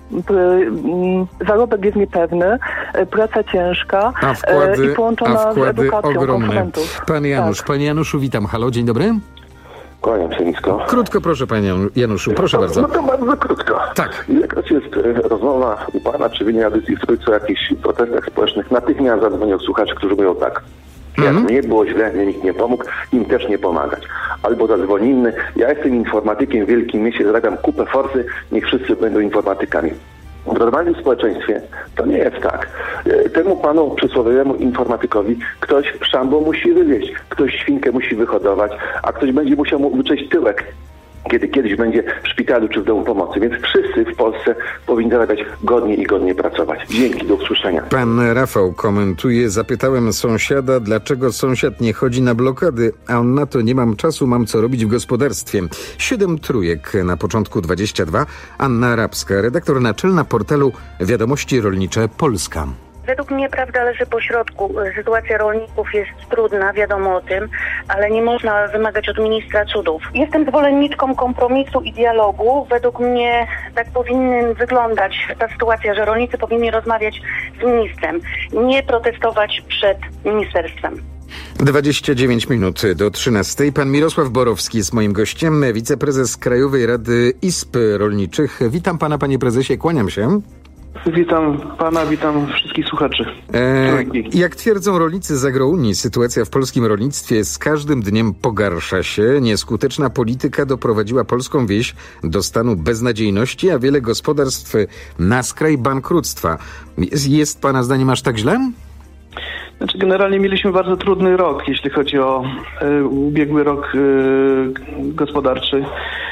zarobek jest niepewny, praca ciężka a wkłady, i połączona a wkłady z edukacją ogromne. konsumentów. Pan Janusz, tak. Panie Januszu, witam. Halo, dzień dobry. Kłaniam się nisko. Krótko proszę, Panie Januszu, proszę no, bardzo. No to bardzo krótko. Tak. Ilekroć jest e, rozmowa u Pana czy w innej audycji w Trójce o jakichś protestach społecznych, natychmiast zadzwonią słuchacze, którzy mówią tak. Jak Mhm. mnie było źle, mnie nikt nie pomógł, im też nie pomagać. Albo zadzwoni inny, ja jestem informatykiem w wielkim mieście, zarabiam kupę forsy, niech wszyscy będą informatykami. W normalnym społeczeństwie to nie jest tak. Temu panu przysłowiowemu informatykowi ktoś szambo musi wywieźć, ktoś świnkę musi wyhodować, a ktoś będzie musiał mu wycześć tyłek, kiedy kiedyś będzie w szpitalu czy w domu pomocy. Więc wszyscy w Polsce powinni zarabiać godnie i godnie pracować. Dzięki, do usłyszenia. Pan Rafał komentuje, zapytałem sąsiada, dlaczego sąsiad nie chodzi na blokady, a on na to nie mam czasu, mam co robić w gospodarstwie. Siedem trójek na początku dwadzieścia dwa. Anna Arabska, redaktor naczelna portalu Wiadomości Rolnicze Polska. Według mnie prawda leży po środku. Sytuacja rolników jest trudna, wiadomo o tym, ale nie można wymagać od ministra cudów. Jestem zwolenniczką kompromisu i dialogu. Według mnie tak powinna wyglądać ta sytuacja, że rolnicy powinni rozmawiać z ministrem, nie protestować przed ministerstwem. dwadzieścia dziewięć minut do trzynastej. Pan Mirosław Borowski jest moim gościem, wiceprezes Krajowej Rady Izb Rolniczych. Witam pana, panie prezesie, kłaniam się. Witam pana, witam wszystkich słuchaczy. E, jak twierdzą rolnicy z Agrounii, sytuacja w polskim rolnictwie z każdym dniem pogarsza się. Nieskuteczna polityka doprowadziła polską wieś do stanu beznadziejności, a wiele gospodarstw na skraj bankructwa. Jest, jest pana zdaniem aż tak źle? Znaczy, generalnie mieliśmy bardzo trudny rok, jeśli chodzi o y, ubiegły rok y, gospodarczy.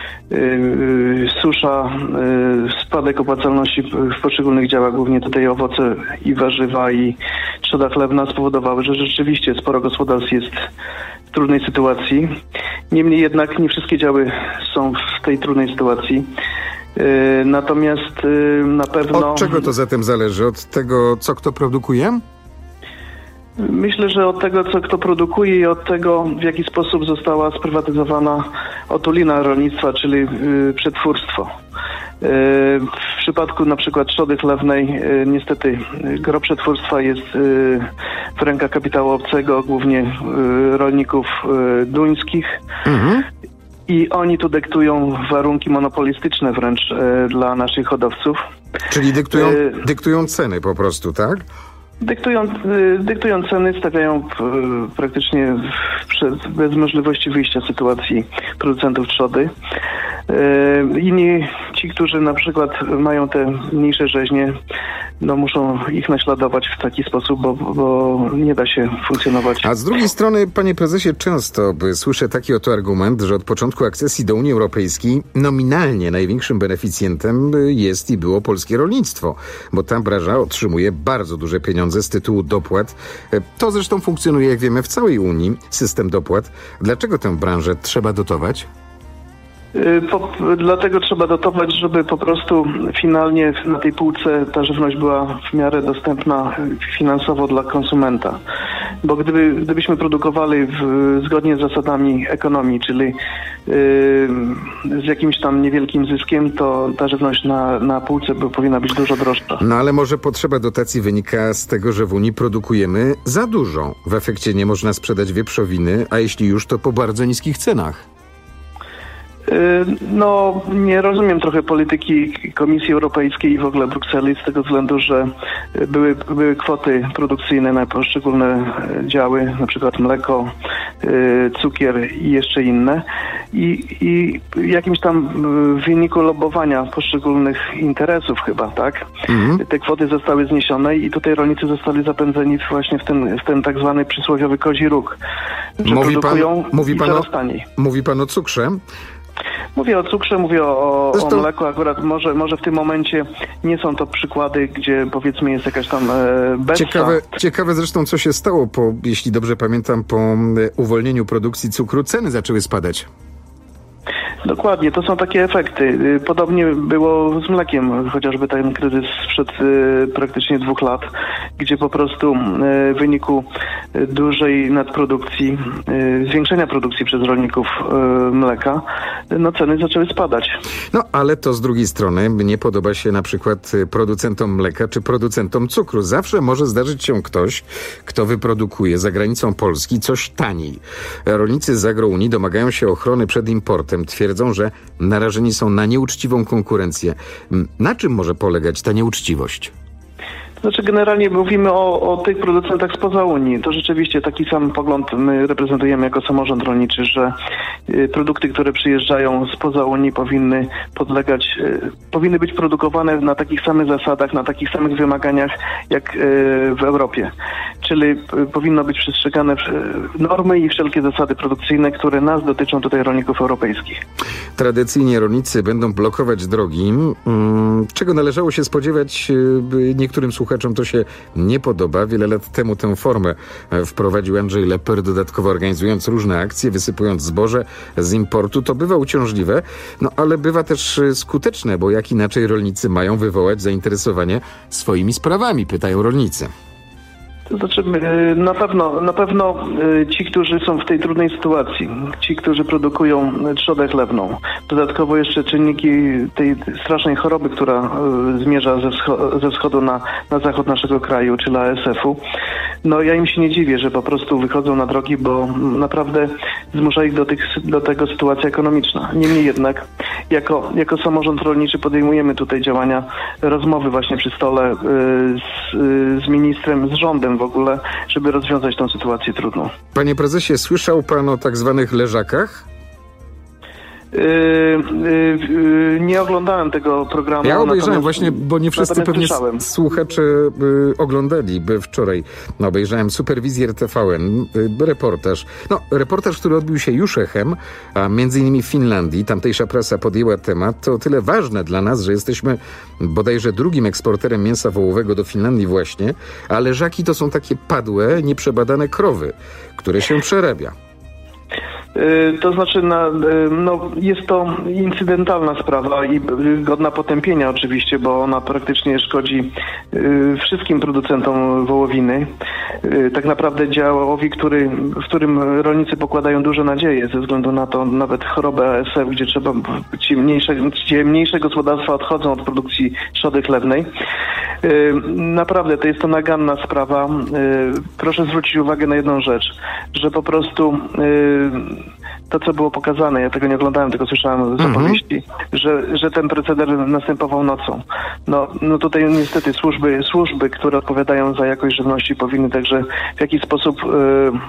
Susza, spadek opłacalności w poszczególnych działach, głównie tutaj owoce i warzywa i trzoda chlewna spowodowały, że rzeczywiście sporo gospodarstw jest w trudnej sytuacji. Niemniej jednak nie wszystkie działy są w tej trudnej sytuacji. Natomiast na pewno... Od czego to zatem zależy? Od tego, co kto produkuje? Myślę, że od tego, co kto produkuje i od tego, w jaki sposób została sprywatyzowana otulina rolnictwa, czyli yy, przetwórstwo. Yy, w przypadku na przykład trzody chlewnej yy, niestety gro przetwórstwa jest yy, w rękach kapitału obcego, głównie yy, rolników yy, duńskich. Mhm. I oni tu dyktują warunki monopolistyczne wręcz yy, dla naszych hodowców. Czyli dyktują, yy, dyktują ceny po prostu, tak? Dyktują, dyktują ceny, stawiają praktycznie przez, bez możliwości wyjścia z sytuacji producentów trzody. Inni, ci, którzy na przykład mają te mniejsze rzeźnie, no muszą ich naśladować w taki sposób, bo, bo nie da się funkcjonować. A z drugiej strony, panie prezesie, często słyszę taki oto argument, że od początku akcesji do Unii Europejskiej nominalnie największym beneficjentem jest i było polskie rolnictwo, bo ta branża otrzymuje bardzo duże pieniądze z tytułu dopłat. To zresztą funkcjonuje, jak wiemy, w całej Unii, system dopłat. Dlaczego tę branżę trzeba dotować? Po, dlatego trzeba dotować, żeby po prostu finalnie na tej półce ta żywność była w miarę dostępna finansowo dla konsumenta. Bo gdyby, gdybyśmy produkowali w, zgodnie z zasadami ekonomii, czyli yy, z jakimś tam niewielkim zyskiem, to ta żywność na, na półce by, powinna być dużo droższa. No ale może potrzeba dotacji wynika z tego, że w Unii produkujemy za dużo. W efekcie nie można sprzedać wieprzowiny, a jeśli już, to po bardzo niskich cenach. No, nie rozumiem trochę polityki Komisji Europejskiej i w ogóle Brukseli z tego względu, że były, były kwoty produkcyjne na poszczególne działy, na przykład mleko, cukier i jeszcze inne. I, i jakimś tam w wyniku lobbowania poszczególnych interesów chyba, tak? Mhm. Te kwoty zostały zniesione i tutaj rolnicy zostali zapędzeni właśnie w ten, w ten tak zwany przysłowiowy kozi róg, że mówi produkują pan, mówi i pan coraz o, taniej. Mówi pan o cukrze? Mówię o cukrze, mówię o, Zresztą... o mleku. Akurat może, może w tym momencie nie są to przykłady, gdzie powiedzmy jest jakaś tam e, besta. Ciekawe, ciekawe zresztą, co się stało, po, jeśli dobrze pamiętam, po uwolnieniu produkcji cukru. Ceny zaczęły spadać. Dokładnie, to są takie efekty. Podobnie było z mlekiem, chociażby ten kryzys sprzed y, praktycznie dwóch lat, gdzie po prostu y, w wyniku dużej nadprodukcji, y, zwiększenia produkcji przez rolników y, mleka, no ceny zaczęły spadać. No, ale to z drugiej strony nie podoba się na przykład producentom mleka czy producentom cukru. Zawsze może zdarzyć się ktoś, kto wyprodukuje za granicą Polski coś taniej. Rolnicy z Agrounii domagają się ochrony przed importem. Twierdzą, że narażeni są na nieuczciwą konkurencję. Na czym może polegać ta nieuczciwość? Znaczy generalnie mówimy o, o tych producentach spoza Unii. To rzeczywiście taki sam pogląd my reprezentujemy jako samorząd rolniczy, że y, produkty, które przyjeżdżają spoza Unii powinny podlegać, y, powinny być produkowane na takich samych zasadach, na takich samych wymaganiach jak y, w Europie. Czyli y, powinno być przestrzegane y, normy i wszelkie zasady produkcyjne, które nas dotyczą tutaj rolników europejskich. Tradycyjnie rolnicy będą blokować drogi, hmm, czego należało się spodziewać y, niektórym słuchaczom. Słuchaczom to się nie podoba. Wiele lat temu tę formę wprowadził Andrzej Leper, dodatkowo organizując różne akcje, wysypując zboże z importu. To bywa uciążliwe, no ale bywa też skuteczne, bo jak inaczej rolnicy mają wywołać zainteresowanie swoimi sprawami, pytają rolnicy. To znaczy, na pewno, na pewno ci, którzy są w tej trudnej sytuacji, ci, którzy produkują trzodę chlewną, dodatkowo jeszcze czynniki tej strasznej choroby, która zmierza ze, wscho- ze wschodu na, na zachód naszego kraju, czyli A S F-u, no ja im się nie dziwię, że po prostu wychodzą na drogi, bo naprawdę zmusza ich do, tych, do tego sytuacja ekonomiczna. Niemniej jednak, jako, jako samorząd rolniczy podejmujemy tutaj działania, rozmowy właśnie przy stole z, z ministrem, z rządem w ogóle, żeby rozwiązać tę sytuację trudną. Panie prezesie, słyszał pan o tak zwanych leżakach? Yy, yy, yy, nie oglądałem tego programu. Ja obejrzałem właśnie, bo nie wszyscy pewnie słyszałem. słuchacze yy, oglądali by wczoraj. No, obejrzałem Superwizjer T V N, yy, reportaż. No, reportaż, który odbił się już echem, a między innymi w Finlandii. Tamtejsza prasa podjęła temat. To o tyle ważne dla nas, że jesteśmy bodajże drugim eksporterem mięsa wołowego do Finlandii właśnie, a leżaki to są takie padłe, nieprzebadane krowy, które się przerabia. To znaczy, na, no, jest to incydentalna sprawa i godna potępienia oczywiście, bo ona praktycznie szkodzi wszystkim producentom wołowiny. Tak naprawdę działowi, który, w którym rolnicy pokładają duże nadzieje ze względu na to, nawet chorobę A S F, gdzie trzeba, ci mniejsze, gdzie mniejsze gospodarstwa odchodzą od produkcji trzody chlewnej. Naprawdę to jest to naganna sprawa. Proszę zwrócić uwagę na jedną rzecz, że po prostu to, co było pokazane, ja tego nie oglądałem, tylko słyszałem z opowieści, mm-hmm. że, że ten proceder następował nocą. No, no tutaj niestety służby, służby, które odpowiadają za jakość żywności, powinny także w jakiś sposób yy,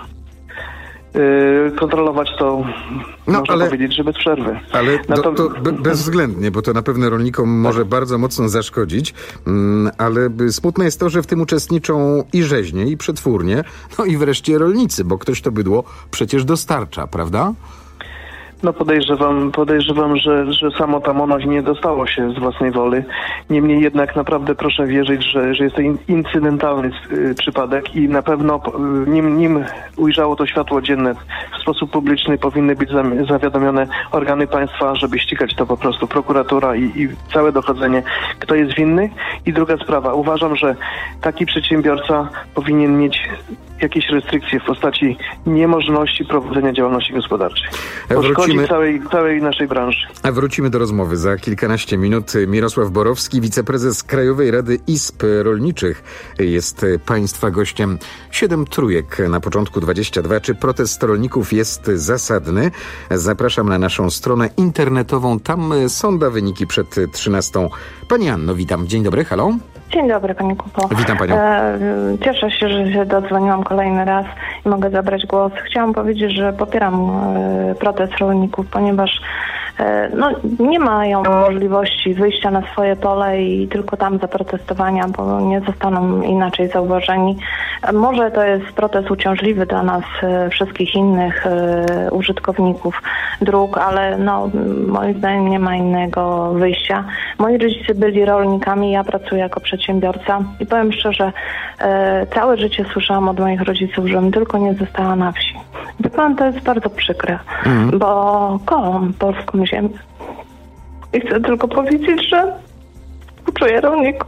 Yy, kontrolować to, no, można ale, powiedzieć, że bez przerwy. Ale do, to be, bezwzględnie, bo to na pewno rolnikom może tak. bardzo mocno zaszkodzić, mm, ale smutne jest to, że w tym uczestniczą i rzeźnie, i przetwórnie, no i wreszcie rolnicy, bo ktoś to bydło przecież dostarcza, prawda? No podejrzewam, podejrzewam, że, że samo tam ono nie dostało się z własnej woli. Niemniej jednak naprawdę proszę wierzyć, że, że jest to in, incydentalny y, przypadek i na pewno y, nim, nim ujrzało to światło dzienne w sposób publiczny powinny być zam, zawiadomione organy państwa, żeby ścigać to po prostu prokuratura i, i całe dochodzenie, kto jest winny. I druga sprawa, uważam, że taki przedsiębiorca powinien mieć jakieś restrykcje w postaci niemożności prowadzenia działalności gospodarczej. To szkodzi całej, całej naszej branży. A wrócimy do rozmowy za kilkanaście minut. Mirosław Borowski, wiceprezes Krajowej Rady Izb Rolniczych, jest państwa gościem. Siedem trójek na początku dwadzieścia dwa. Czy protest rolników jest zasadny? Zapraszam na naszą stronę internetową. Tam sonda wyniki przed trzynastą. Pani Anno, witam. Dzień dobry, halo. Dzień dobry, Pani Kupo. Witam Panią. E, cieszę się, że się dodzwoniłam kolejny raz i mogę zabrać głos. Chciałam powiedzieć, że popieram e, protest rolników, ponieważ e, no, nie mają możliwości wyjścia na swoje pole i tylko tam zaprotestowania, bo nie zostaną inaczej zauważeni. E, może to jest protest uciążliwy dla nas e, wszystkich innych e, użytkowników dróg, ale no, moim zdaniem nie ma innego wyjścia. Moi rodzice byli rolnikami, ja pracuję jako przedsiębiorca i powiem szczerze, e, całe życie słyszałam od moich rodziców, żebym tylko nie została na wsi. Wie pan, to jest bardzo przykre, mm. bo kocham polską mam ziemię. I chcę tylko powiedzieć, że czuję rolników.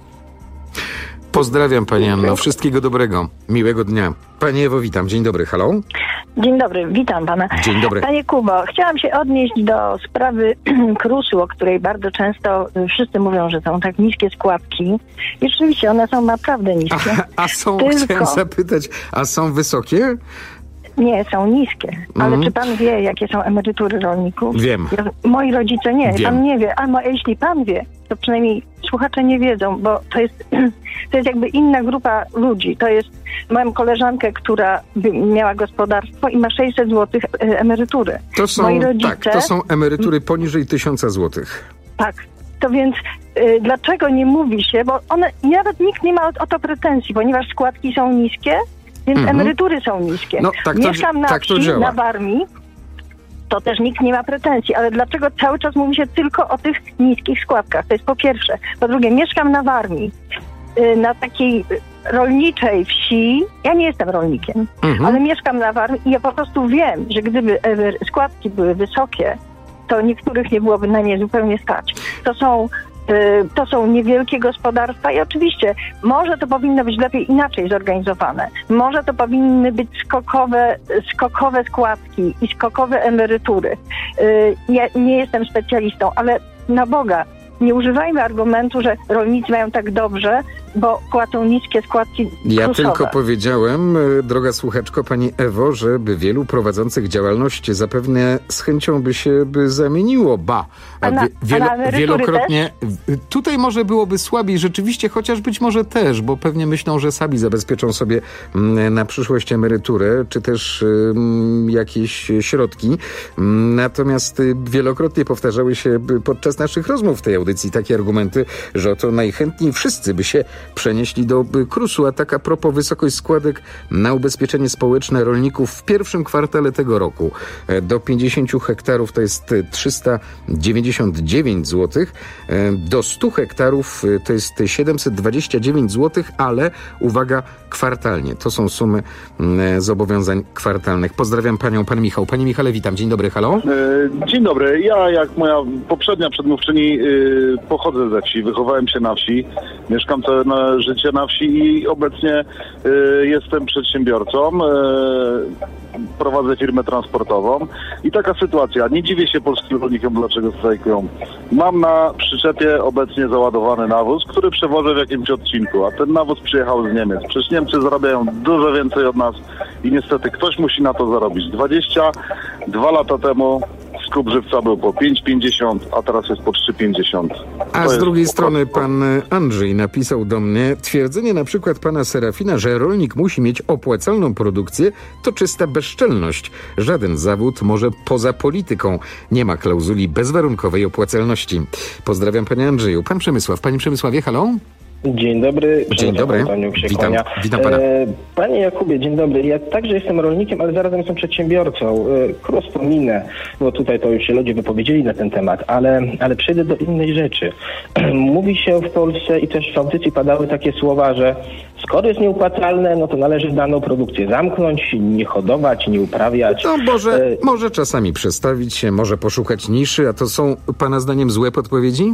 Pozdrawiam Pani Anno. Wszystkiego dobrego. Miłego dnia. Pani Ewo, witam. Dzień dobry. Halo? Dzień dobry, witam pana. Dzień dobry. Panie Kubo, chciałam się odnieść do sprawy krusu, o której bardzo często wszyscy mówią, że są tak niskie składki. I rzeczywiście one są naprawdę niskie. A, a są, Tylko... chciałem zapytać, a są wysokie? Nie, są niskie. Ale Mhm. czy pan wie, jakie są emerytury rolników? Wiem. Ja, moi rodzice nie, Wiem. pan nie wie. A mo, jeśli pan wie, to przynajmniej słuchacze nie wiedzą, bo to jest, to jest jakby inna grupa ludzi. To jest, mam koleżankę, która by miała gospodarstwo i ma sześćset złotych emerytury. To są, moi rodzice, tak, to są emerytury poniżej tysiąca złotych. Tak. To więc y, dlaczego nie mówi się, bo one, nawet nikt nie ma o, o to pretensji, ponieważ składki są niskie, więc Mhm. emerytury są niskie. No, tak to- Mieszkam na tak to wsi, działa. na Warmii, to też nikt nie ma pretensji, ale dlaczego cały czas mówi się tylko o tych niskich składkach? To jest po pierwsze. Po drugie, mieszkam na Warmii, y, na takiej rolniczej wsi. Ja nie jestem rolnikiem, Mhm. ale mieszkam na Warmii i ja po prostu wiem, że gdyby emery- składki były wysokie, to niektórych nie byłoby na nie zupełnie stać. To są y, to są niewielkie gospodarstwa i oczywiście może to powinno być lepiej inaczej zorganizowane. Może to powinny być skokowe, skokowe składki i skokowe emerytury. Y, ja nie jestem specjalistą, ale na Boga, nie używajmy argumentu, że rolnicy mają tak dobrze, bo płacą niskie składki Ja krusowe. tylko powiedziałem, e, droga słuchaczko, Pani Ewo, żeby wielu prowadzących działalność zapewne z chęcią by się by zamieniło, ba. A na- a na emerytury wielokrotnie. w- Tutaj może byłoby słabiej rzeczywiście, chociaż być może też, bo pewnie myślą, że sami zabezpieczą sobie mm, na przyszłość emeryturę, czy też mm, jakieś środki. Mm, Natomiast y, wielokrotnie powtarzały się y, podczas naszych rozmów w tej audycji takie argumenty, że oto najchętniej wszyscy by się przenieśli do y, krusu. A tak a propos wysokość składek na ubezpieczenie społeczne rolników w pierwszym kwartale tego roku e, do pięćdziesięciu hektarów to jest y, trzysta dziewięćdziesiąt dziewięć złotych, e, do stu hektarów y, to jest siedemset dwadzieścia dziewięć złotych, ale uwaga, kwartalnie. To są sumy mm, zobowiązań kwartalnych. Pozdrawiam Panią, Pan Michał. Panie Michale, witam. Dzień dobry, halo. E, Dzień dobry. Ja, jak moja poprzednia przedmówczyni, y, pochodzę ze wsi, wychowałem się na wsi, mieszkam całe na życie na wsi i obecnie y, jestem przedsiębiorcą, y, prowadzę firmę transportową i taka sytuacja. Nie dziwię się polskim rolnikom, dlaczego strajkują. Mam na przyczepie obecnie załadowany nawóz, który przewożę w jakimś odcinku, a ten nawóz przyjechał z Niemiec. Przecież Niemcy zarabiają dużo więcej od nas i niestety ktoś musi na to zarobić. dwadzieścia dwa lata temu skup żywca był po pięć pięćdziesiąt, a teraz jest po trzy pięćdziesiąt. A To z jest drugiej po strony prostu- pan Andrzej napisał do mnie: twierdzenie na przykład pana Serafina, że rolnik musi mieć opłacalną produkcję, to czysta bezczelność. Żaden zawód może poza polityką. Nie ma klauzuli bezwarunkowej opłacalności. Pozdrawiam panie Andrzeju. Pan Przemysław. Panie Przemysławie, halo? Dzień dobry. Dzień dobry. Antoniuk się Witam, kłania. witam pana. E, Panie Jakubie, dzień dobry. Ja także jestem rolnikiem, ale zarazem jestem przedsiębiorcą. E, Krus pominę, bo tutaj to już się ludzie wypowiedzieli na ten temat, ale, ale przejdę do innej rzeczy. Mówi się w Polsce i też w audycji padały takie słowa, że skoro jest nieupłacalne, no to należy daną produkcję zamknąć, nie hodować, nie uprawiać. No może, może czasami przestawić się, może poszukać niszy, a to są pana zdaniem złe podpowiedzi?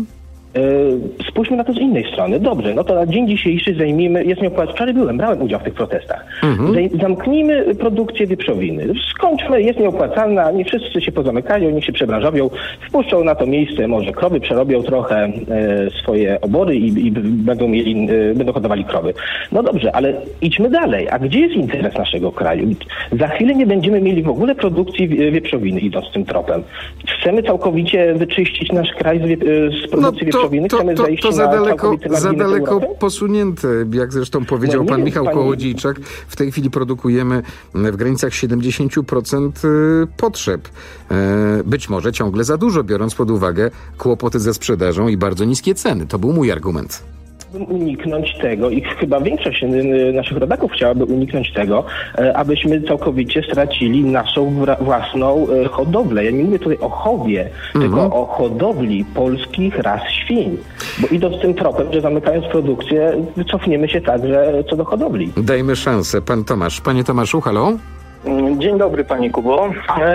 Yy, Spójrzmy na to z innej strony. Dobrze, no to na dzień dzisiejszy zajmijmy, jest nieopłacalne. Wczoraj byłem, brałem udział w tych protestach. Mhm. Zaj- Zamknijmy produkcję wieprzowiny. Skończmy, jest nieopłacalna, nie wszyscy się pozamykają, niech się przebranżowią, wpuszczą na to miejsce może krowy, przerobią trochę e, swoje obory i, i będą mieli, e, będą hodowali krowy. No dobrze, ale idźmy dalej. A gdzie jest interes naszego kraju? Za chwilę nie będziemy mieli w ogóle produkcji wie- wieprzowiny, idąc tym tropem. Chcemy całkowicie wyczyścić nasz kraj z, wie- z produkcji wieprzowiny? To, Chcemy to, zejść to na za daleko, całkowity za margines daleko Europy? posunięte, jak zresztą powiedział No nie pan wiem, Michał pani- Kołodziejczak. W tej chwili produkujemy w granicach siedemdziesiąt procent potrzeb. E, Być może ciągle za dużo, biorąc pod uwagę kłopoty ze sprzedażą i bardzo niskie ceny. To był mój argument. Uniknąć tego i chyba większość y, naszych rodaków chciałaby uniknąć tego, e, abyśmy całkowicie stracili naszą wra- własną e, hodowlę. Ja nie mówię tutaj o chowie, tylko o hodowli polskich ras świń. Bo idąc tym tropem, że zamykając produkcję, wycofniemy się także co do hodowli. Dajmy szansę. Pan Tomasz. Panie Tomaszu, halo? Dzień dobry, panie Kubo.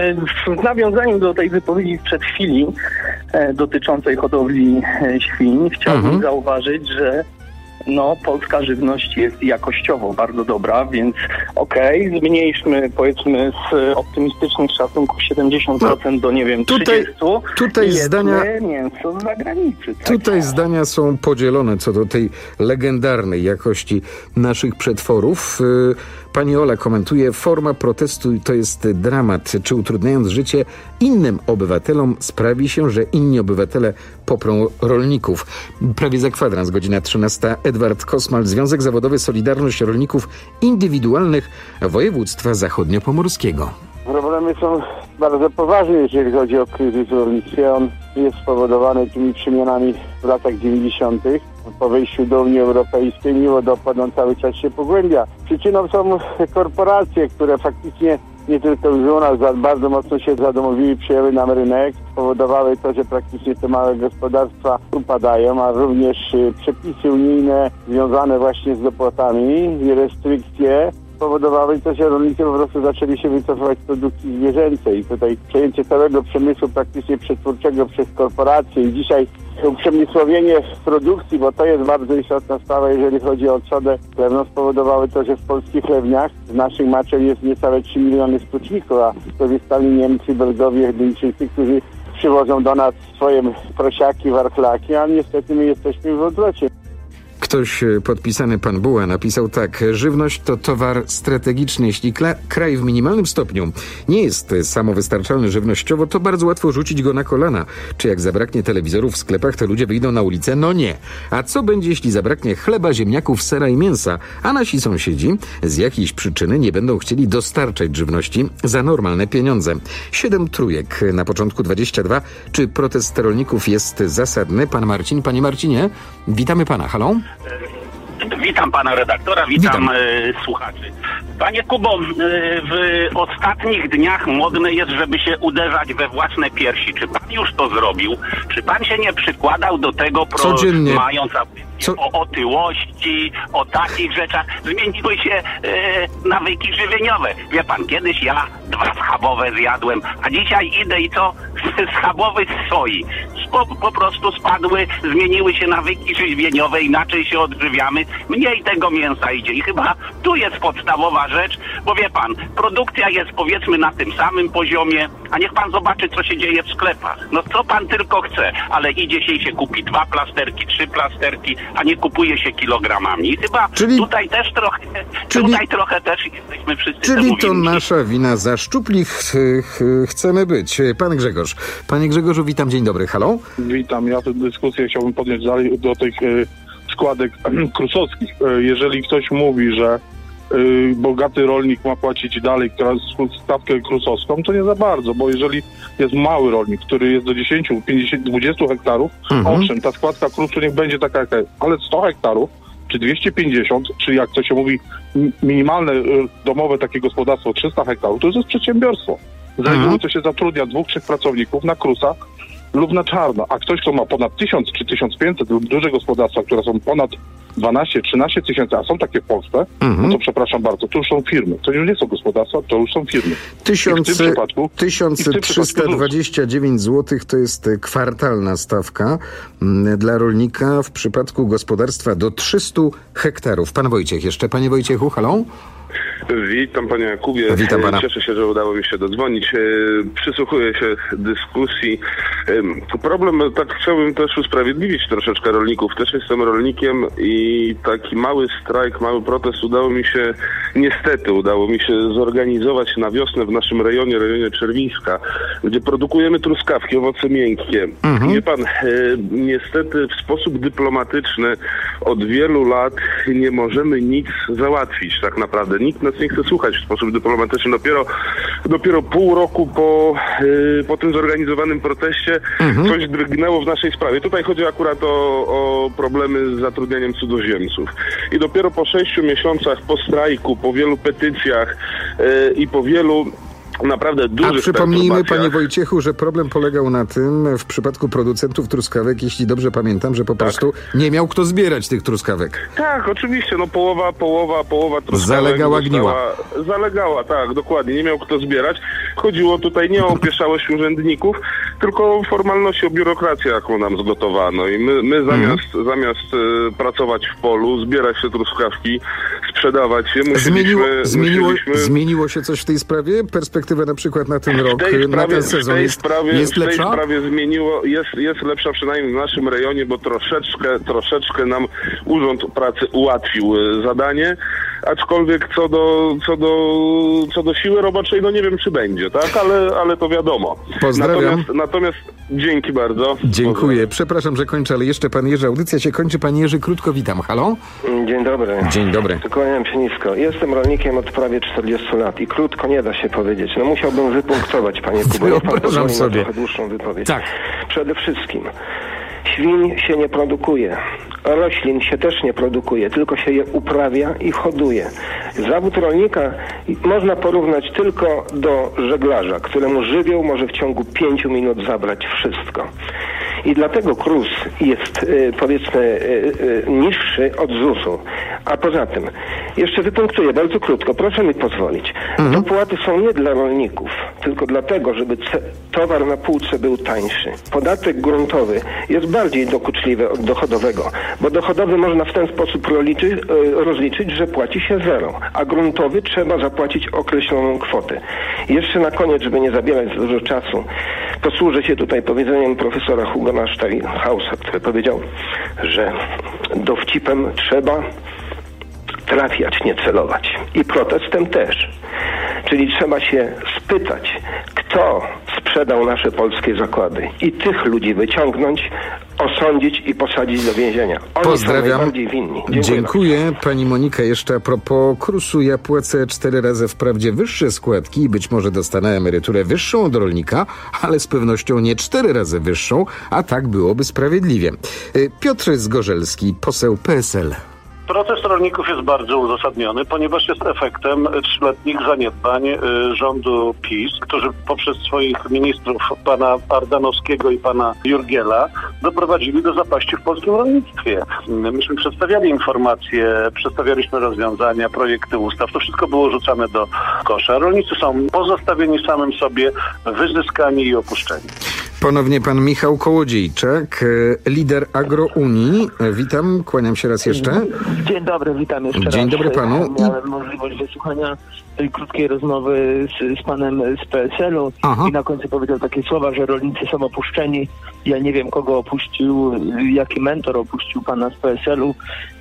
W nawiązaniu do tej wypowiedzi sprzed chwili dotyczącej hodowli świń chciałbym mhm. zauważyć, że no, polska żywność jest jakościowo bardzo dobra, więc okej, okay, zmniejszmy powiedzmy z optymistycznych szacunków siedemdziesiąt procent no, do nie wiem trzydzieści procent. Tutaj, tutaj zdania mięso z zagranicy. Tak? Tutaj zdania są podzielone co do tej legendarnej jakości naszych przetworów. Pani Ola komentuje, forma protestu to jest dramat. Czy utrudniając życie innym obywatelom sprawi się, że inni obywatele poprą rolników? Prawie za kwadrans, godzina trzynasta. Edward Kosmal, Związek Zawodowy Solidarność Rolników Indywidualnych Województwa Zachodniopomorskiego. Problemy są bardzo poważne, jeżeli chodzi o kryzys w rolnictwie. On jest spowodowany tymi przemianami w latach dziewięćdziesiątych. Po wejściu do Unii Europejskiej niewodopłat on cały czas się pogłębia. Przyczyną są korporacje, które faktycznie nie tylko już u nas bardzo mocno się zadomowiły, przyjęły nam rynek, spowodowały to, że praktycznie te małe gospodarstwa upadają, a również przepisy unijne związane właśnie z dopłatami i restrykcje spowodowały to, że rolnicy po prostu zaczęli się wycofywać z produkcji zwierzęcej. I tutaj przejęcie całego przemysłu praktycznie przetwórczego przez korporacje i dzisiaj uprzemysłowienie produkcji, bo to jest bardzo istotna sprawa, jeżeli chodzi o trzodę chlewną, spowodowały to, że w polskich chlewniach z naszych maczek jest niecałe trzy miliony sztuczników, a korzystali Niemcy, Belgowie, Duńczycy, którzy przywożą do nas swoje prosiaki, warchlaki, a niestety my jesteśmy w odwrocie. Ktoś podpisany pan Buła napisał tak: żywność to towar strategiczny. Jeśli kla- kraj w minimalnym stopniu nie jest samowystarczalny żywnościowo, to bardzo łatwo rzucić go na kolana. Czy jak zabraknie telewizorów w sklepach, to ludzie wyjdą na ulicę? No nie. A co będzie, jeśli zabraknie chleba, ziemniaków, sera i mięsa, a nasi sąsiedzi z jakiejś przyczyny nie będą chcieli dostarczać żywności za normalne pieniądze? Siedem trójek na początku dwadzieścia dwa. Czy protest rolników jest zasadny? Pan Marcin. Panie Marcinie, witamy pana. Halo? Witam pana redaktora, witam, witam. E, słuchaczy. Panie Kubo, e, w ostatnich dniach modne jest, żeby się uderzać we własne piersi. Czy pan już to zrobił? Czy pan się nie przykładał do tego, pro, Codziennie. mając Co? o otyłości, o takich rzeczach? Zmieniły się e, nawyki żywieniowe. Wie pan, kiedyś ja dwa schabowe zjadłem, a dzisiaj idę i co? Schabowy z soi. Po, po prostu spadły, zmieniły się nawyki żywieniowe, inaczej się odżywiamy, mniej tego mięsa idzie. I chyba tu jest podstawowa rzecz, bo wie pan, produkcja jest powiedzmy na tym samym poziomie, a niech pan zobaczy, co się dzieje w sklepach. No co pan tylko chce, ale idzie się i się kupi dwa plasterki, trzy plasterki, a nie kupuje się kilogramami. I chyba czyli, tutaj też trochę, czyli, tutaj trochę też jesteśmy wszyscy Czyli to winni. nasza wina, za szczupli ch- ch- chcemy być. Pan Grzegorz. Panie Grzegorzu, witam, dzień dobry, halo? Witam, ja tę dyskusję chciałbym podnieść dalej do tych y, składek krusowskich. Y, jeżeli ktoś mówi, że y, bogaty rolnik ma płacić dalej stawkę krusowską, to nie za bardzo, bo jeżeli jest mały rolnik, który jest do dziesięć, pięćdziesiąt, dwadzieścia hektarów, mhm. owszem, ta składka krusu niech będzie taka jaka jest, ale sto hektarów, czy dwieście pięćdziesiąt, czy jak to się mówi, minimalne y, domowe takie gospodarstwo trzysta hektarów, to jest przedsiębiorstwo. Z reguły mhm. to się zatrudnia dwóch, trzech pracowników na krusach lub na czarno, a ktoś, kto ma ponad tysiąc czy tysiąc pięćset lub duże gospodarstwa, które są ponad dwanaście trzynaście tysięcy, a są takie w Polsce, mhm. no to przepraszam bardzo, to już są firmy. To już nie są gospodarstwa, to już są firmy. tysiąc trzysta dwadzieścia dziewięć złotych to jest kwartalna stawka dla rolnika w przypadku gospodarstwa do trzystu hektarów. Pan Wojciech jeszcze. Panie Wojciechu, halo? Witam panie Jakubie. Witam pana. Cieszę się, że udało mi się dodzwonić. Przysłuchuję się dyskusji. Problem, tak chciałbym też usprawiedliwić troszeczkę rolników. Też jestem rolnikiem i taki mały strajk, mały protest udało mi się, niestety udało mi się zorganizować na wiosnę w naszym rejonie, rejonie Czerwińska, gdzie produkujemy truskawki, owoce miękkie. Mhm. Wie pan, niestety w sposób dyplomatyczny od wielu lat nie możemy nic załatwić tak naprawdę. Nikt nas nie chce słuchać w sposób dyplomatyczny. Dopiero, dopiero pół roku po, yy, po tym zorganizowanym proteście mhm. coś drgnęło w naszej sprawie. Tutaj chodzi akurat o, o problemy z zatrudnianiem cudzoziemców. I dopiero po sześciu miesiącach po strajku, po wielu petycjach yy, i po wielu naprawdę dużych A przypomnijmy, perturbacjach. panie Wojciechu, że problem polegał na tym, w przypadku producentów truskawek, jeśli dobrze pamiętam, że po tak. prostu nie miał kto zbierać tych truskawek. Tak, oczywiście, no połowa, połowa, połowa truskawek zalegała, gniła. Zalegała, tak, dokładnie, nie miał kto zbierać. Chodziło tutaj nie o opieszałość urzędników, tylko o formalności, o biurokrację, jaką nam zgotowano. I my, my zamiast, mhm. zamiast y, pracować w polu, zbierać te truskawki, sprzedawać je, musieliśmy... Zmieniło, zmieniło, musieliśmy... zmieniło się coś w tej sprawie? Perspektywa na przykład na ten rok, sprawie, na ten sezon w tej jest, sprawie, jest lepsza? W tej sprawie zmieniło, jest, jest lepsza przynajmniej w naszym rejonie, bo troszeczkę, troszeczkę nam Urząd Pracy ułatwił zadanie, aczkolwiek co do, co do, co do siły roboczej, no nie wiem, czy będzie, tak? Ale, ale to wiadomo. Pozdrawiam. Natomiast, natomiast dzięki bardzo. Dziękuję. Pozdrawiam. Przepraszam, że kończę, ale jeszcze pan Jerzy, audycja się kończy. Panie Jerzy, krótko witam. Halo? Dzień dobry. Dzień dobry. Kłaniam się nisko. Jestem rolnikiem od prawie czterdziestu lat i krótko nie da się powiedzieć. No musiałbym wypunktować, panie Kubo. Niech pan pozwoli na trochę dłuższą wypowiedź. Tak. Przede wszystkim świń się nie produkuje. Roślin się też nie produkuje, tylko się je uprawia i hoduje. Zawód rolnika można porównać tylko do żeglarza, któremu żywioł może w ciągu pięciu minut zabrać wszystko. I dlatego K R U S jest, y, powiedzmy, y, y, niższy od Z U S-u. A poza tym, jeszcze wypunktuję bardzo krótko, proszę mi pozwolić. Mhm. Dopłaty są nie dla rolników, tylko dlatego, żeby ce- towar na półce był tańszy. Podatek gruntowy jest bardziej dokuczliwy od dochodowego, bo dochodowy można w ten sposób rozliczyć, y, rozliczyć, że płaci się zero, a gruntowy trzeba zapłacić określoną kwotę. Jeszcze na koniec, żeby nie zabierać dużo czasu, posłużę się tutaj powiedzeniem profesora Hugona Steinhausa, który powiedział, że dowcipem trzeba trafiać, nie celować. I protestem też. Czyli trzeba się spytać, kto sprzedał nasze polskie zakłady i tych ludzi wyciągnąć, osądzić i posadzić do więzienia. Oni Pozdrawiam. są najbardziej winni. Dziękuję. Dziękuję. Pani Monika, jeszcze a propos K R U S-u, ja płacę cztery razy wprawdzie wyższe składki i być może dostanę emeryturę wyższą od rolnika, ale z pewnością nie cztery razy wyższą, a tak byłoby sprawiedliwie. Piotr Zgorzelski, poseł P S L. Protest rolników jest bardzo uzasadniony, ponieważ jest efektem trzyletnich zaniedbań y, rządu PiS, którzy poprzez swoich ministrów, pana Ardanowskiego i pana Jurgiela, doprowadzili do zapaści w polskim rolnictwie. Myśmy przedstawiali informacje, przedstawialiśmy rozwiązania, projekty ustaw, to wszystko było rzucane do kosza. Rolnicy są pozostawieni samym sobie, wyzyskani i opuszczeni. Ponownie pan Michał Kołodziejczak, lider Agrounii. Witam, kłaniam się raz jeszcze. Dzień dobry, witam jeszcze raz. Dzień dobry panu. Miałem możliwość wysłuchania tej krótkiej rozmowy z, z panem z P S L-u. Aha. I na końcu powiedział takie słowa, że rolnicy są opuszczeni. Ja nie wiem, kogo opuścił, jaki mentor opuścił pana z P S L-u,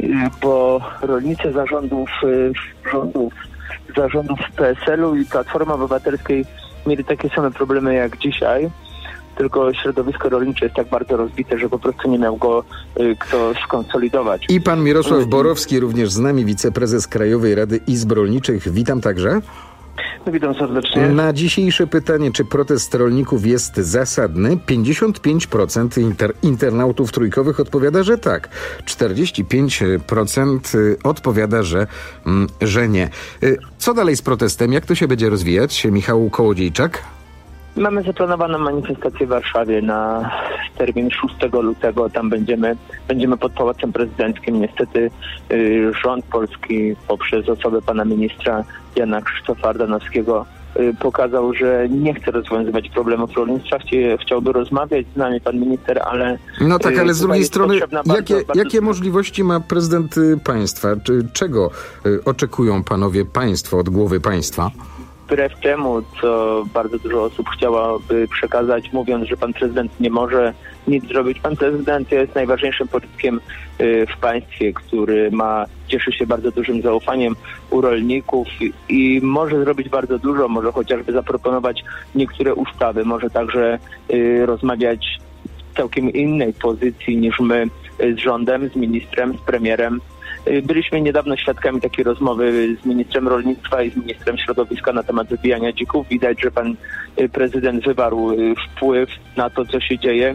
bo rolnicy zarządów, rządów, zarządów P S L-u i Platformy Obywatelskiej mieli takie same problemy jak dzisiaj. Tylko środowisko rolnicze jest tak bardzo rozbite, że po prostu nie miał go y, kto skonsolidować. I pan Mirosław Borowski, również z nami, wiceprezes Krajowej Rady Izb Rolniczych. Witam także. No, witam serdecznie. Na dzisiejsze pytanie, czy protest rolników jest zasadny, pięćdziesiąt pięć procent inter- internautów trójkowych odpowiada, że tak. czterdzieści pięć procent odpowiada, że, mm, że nie. Co dalej z protestem? Jak to się będzie rozwijać? Michał Kołodziejczak. Mamy zaplanowaną manifestację w Warszawie na termin szóstego lutego. Tam będziemy będziemy pod Pałacem Prezydenckim. Niestety y, rząd polski poprzez osobę pana ministra Jana Krzysztofa Ardanowskiego y, pokazał, że nie chce rozwiązywać problemów rolnictwa. Chcie, chciałby rozmawiać z nami pan minister, ale... No tak, ale z drugiej strony bardzo, jakie, bardzo... jakie możliwości ma prezydent państwa? Czy, czego y, oczekują panowie państwo od głowy państwa? Wbrew temu, co bardzo dużo osób chciałaby przekazać, mówiąc, że pan prezydent nie może nic zrobić. Pan prezydent jest najważniejszym politykiem w państwie, który ma, cieszy się bardzo dużym zaufaniem u rolników i może zrobić bardzo dużo, może chociażby zaproponować niektóre ustawy, może także rozmawiać w całkiem innej pozycji niż my z rządem, z ministrem, z premierem. Byliśmy niedawno świadkami takiej rozmowy z ministrem rolnictwa i z ministrem środowiska na temat zabijania dzików. Widać, że pan prezydent wywarł wpływ na to, co się dzieje.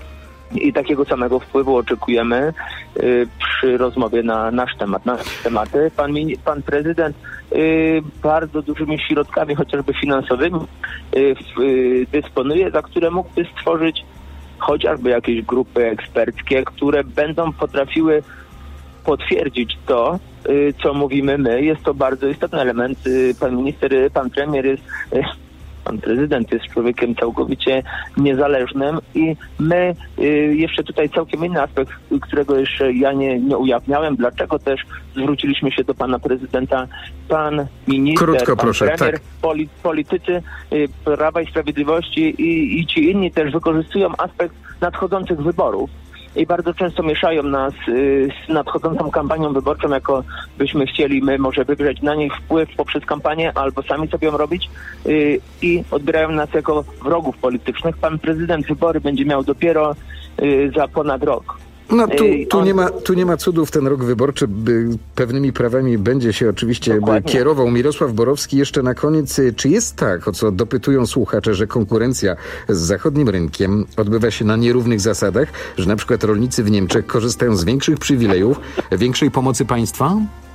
I takiego samego wpływu oczekujemy przy rozmowie na nasz temat, na nasze tematy. Pan, pan prezydent y, bardzo dużymi środkami, chociażby finansowymi, y, y, dysponuje, za które mógłby stworzyć chociażby jakieś grupy eksperckie, które będą potrafiły potwierdzić to, y, co mówimy my. Jest to bardzo istotny element. Y, pan minister, pan premier jest... Y, Pan prezydent jest człowiekiem całkowicie niezależnym i my y, jeszcze tutaj całkiem inny aspekt, którego jeszcze ja nie, nie ujawniałem, dlaczego też zwróciliśmy się do pana prezydenta. Pan minister, Krótko, pan proszę, premier, tak. poli, politycy y, Prawa i Sprawiedliwości i, i ci inni też wykorzystują aspekt nadchodzących wyborów. I bardzo często mieszają nas y, z nadchodzącą kampanią wyborczą, jako byśmy chcieli my może wywrzeć na nich wpływ poprzez kampanię, albo sami sobie ją robić y, i odbierają nas jako wrogów politycznych. Pan prezydent wybory będzie miał dopiero y, za ponad rok. No tu, tu, nie ma, tu nie ma cudów. Ten rok wyborczy by pewnymi prawami będzie się oczywiście Dokładnie. kierował. Mirosław Borowski, jeszcze na koniec, czy jest tak, o co dopytują słuchacze, że konkurencja z zachodnim rynkiem odbywa się na nierównych zasadach, że na przykład rolnicy w Niemczech korzystają z większych przywilejów, większej pomocy państwa?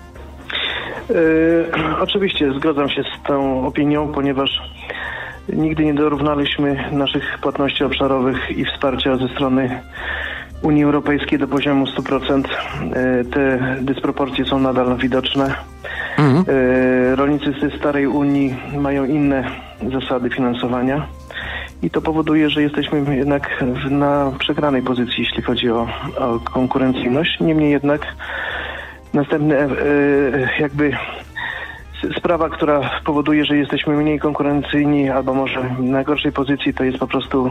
Yy, oczywiście zgadzam się z tą opinią, ponieważ nigdy nie dorównaliśmy naszych płatności obszarowych i wsparcia ze strony Unii Europejskiej do poziomu stu procent. Te dysproporcje są nadal widoczne. Mhm. Rolnicy z tej starej Unii mają inne zasady finansowania i to powoduje, że jesteśmy jednak na przegranej pozycji, jeśli chodzi o, o konkurencyjność. Niemniej jednak następny jakby sprawa, która powoduje, że jesteśmy mniej konkurencyjni albo może w najgorszej pozycji, to jest po prostu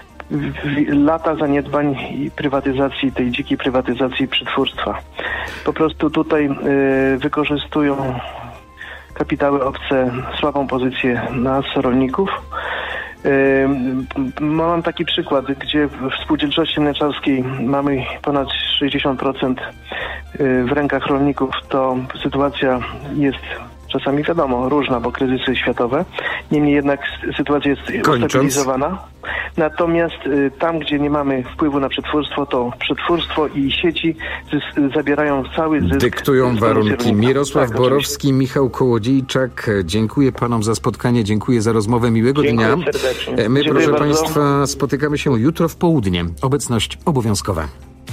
lata zaniedbań i prywatyzacji, tej dzikiej prywatyzacji przetwórstwa. Po prostu tutaj y, wykorzystują kapitały obce słabą pozycję nas, rolników. Y, mam taki przykład, gdzie w spółdzielczości mleczarskiej mamy ponad sześćdziesiąt procent w rękach rolników, to sytuacja jest czasami wiadomo, różna, bo kryzysy światowe. Niemniej jednak sytuacja jest ustabilizowana. Natomiast y, tam, gdzie nie mamy wpływu na przetwórstwo, to przetwórstwo i sieci zys- zabierają cały zysk. Dyktują warunki. Mirosław tak, Borowski, oczywiście. Michał Kołodziejczak. Dziękuję panom za spotkanie, dziękuję za rozmowę. Miłego dziękuję dnia. serdecznie. My, dziękuję proszę bardzo. państwa, spotykamy się jutro w południe. Obecność obowiązkowa.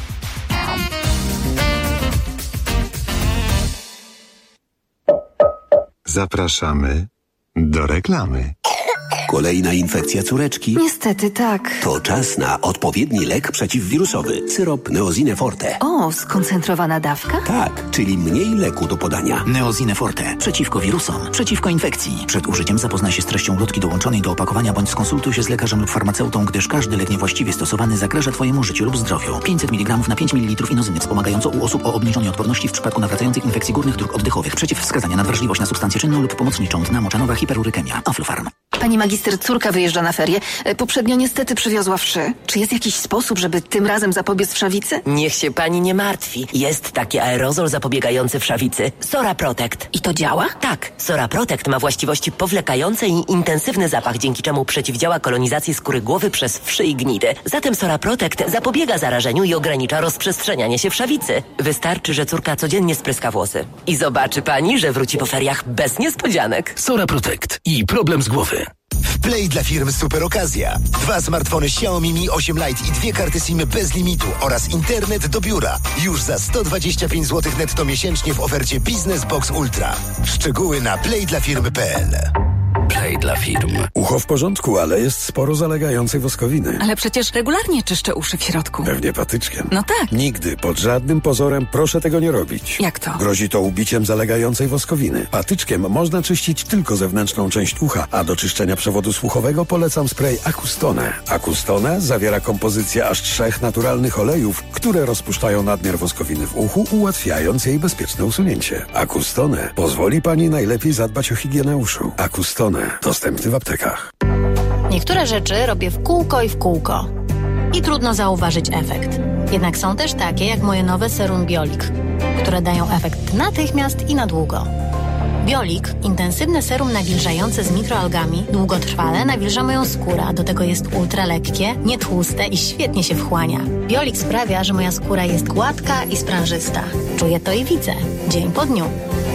Zapraszamy do reklamy. Kolejna infekcja córeczki? Niestety tak. To czas na odpowiedni lek przeciwwirusowy. Syrop Neosine Forte. O, skoncentrowana dawka? Tak, czyli mniej leku do podania. Neosine Forte. Przeciwko wirusom. Przeciwko infekcji. Przed użyciem zapoznaj się z treścią ulotki dołączonej do opakowania bądź skonsultuj się z lekarzem lub farmaceutą, gdyż każdy lek niewłaściwie stosowany zagraża Twojemu życiu lub zdrowiu. pięćset miligramów na pięć mililitrów inozyny wspomagająco u osób o obniżonej odporności w przypadku nawracających infekcji górnych dróg oddechowych. Przeciwwskazania na wrażliwość na substancję czynną lub pomocniczą. Dna moczanowa, hiperurykemia. Aflofarm. Pani magister, córka wyjeżdża na ferie. Poprzednio niestety przywiozła wszy. Czy jest jakiś sposób, żeby tym razem zapobiec wszawicy? Niech się pani nie martwi. Jest taki aerozol zapobiegający wszawicy. Sora Protect. I to działa? Tak. Sora Protect ma właściwości powlekające i intensywny zapach, dzięki czemu przeciwdziała kolonizacji skóry głowy przez wszy i gnidy. Zatem Sora Protect zapobiega zarażeniu i ogranicza rozprzestrzenianie się wszawicy. Wystarczy, że córka codziennie spryska włosy. I zobaczy pani, że wróci po feriach bez niespodzianek. Sora Protect i problem z głowy. W Play dla firm super okazja. Dwa smartfony Xiaomi Mi osiem Lite i dwie karty SIM bez limitu oraz internet do biura. Już za sto dwadzieścia pięć złotych netto miesięcznie w ofercie Business Box Ultra. Szczegóły na play dla firm kropka p l. Play dla firm. Ucho w porządku, ale jest sporo zalegającej woskowiny. Ale przecież regularnie czyszczę uszy w środku. Pewnie patyczkiem. No tak. Nigdy, pod żadnym pozorem proszę tego nie robić. Jak to? Grozi to ubiciem zalegającej woskowiny. Patyczkiem można czyścić tylko zewnętrzną część ucha, a do czyszczenia przewodu słuchowego polecam spray Acustone. Acustone zawiera kompozycję aż trzech naturalnych olejów, które rozpuszczają nadmiar woskowiny w uchu, ułatwiając jej bezpieczne usunięcie. Acustone pozwoli pani najlepiej zadbać o higienę uszu. Acustone. Dostępny w aptekach. Niektóre rzeczy robię w kółko i w kółko. I trudno zauważyć efekt. Jednak są też takie jak moje nowe serum Biolik, które dają efekt natychmiast i na długo. Biolik, intensywne serum nawilżające z mikroalgami, długotrwale nawilża moją skórę, a do tego jest ultra lekkie, nietłuste i świetnie się wchłania. Biolik sprawia, że moja skóra jest gładka i sprężysta. Czuję to i widzę, dzień po dniu.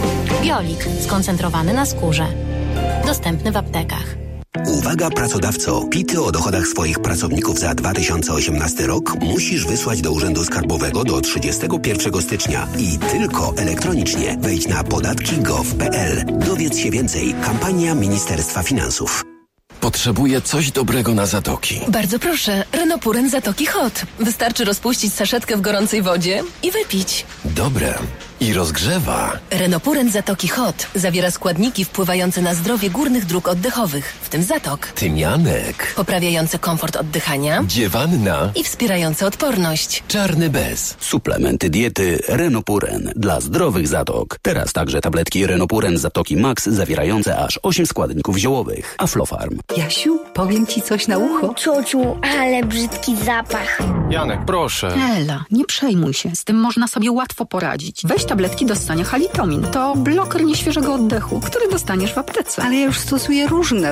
Biolik, skoncentrowany na skórze. Dostępny w aptekach. Uwaga pracodawco, pity o dochodach swoich pracowników za dwa tysiące osiemnasty rok musisz wysłać do Urzędu Skarbowego do trzydziestego pierwszego stycznia i tylko elektronicznie. Wejdź na podatki kropka gov kropka p l. Dowiedz się więcej. Kampania Ministerstwa Finansów. Potrzebuję coś dobrego na zatoki. Bardzo proszę, Renopuren Zatoki Hot. Wystarczy rozpuścić saszetkę w gorącej wodzie i wypić. Dobre. I rozgrzewa. Renopuren Zatoki Hot zawiera składniki wpływające na zdrowie górnych dróg oddechowych, w tym zatok. Tymianek. Poprawiające komfort oddychania. Dziewanna. I wspierające odporność. Czarny bez. Suplementy diety Renopuren dla zdrowych zatok. Teraz także tabletki Renopuren Zatoki Max zawierające aż osiem składników ziołowych. Aflofarm. Jasiu, powiem ci coś na ucho. Ciociu, ale brzydki zapach. Janek, proszę. Ela, nie przejmuj się. Z tym można sobie łatwo poradzić. Weź tabletki do ssania Halitomin. To bloker nieświeżego oddechu, który dostaniesz w aptece. Ale ja już stosuję różne.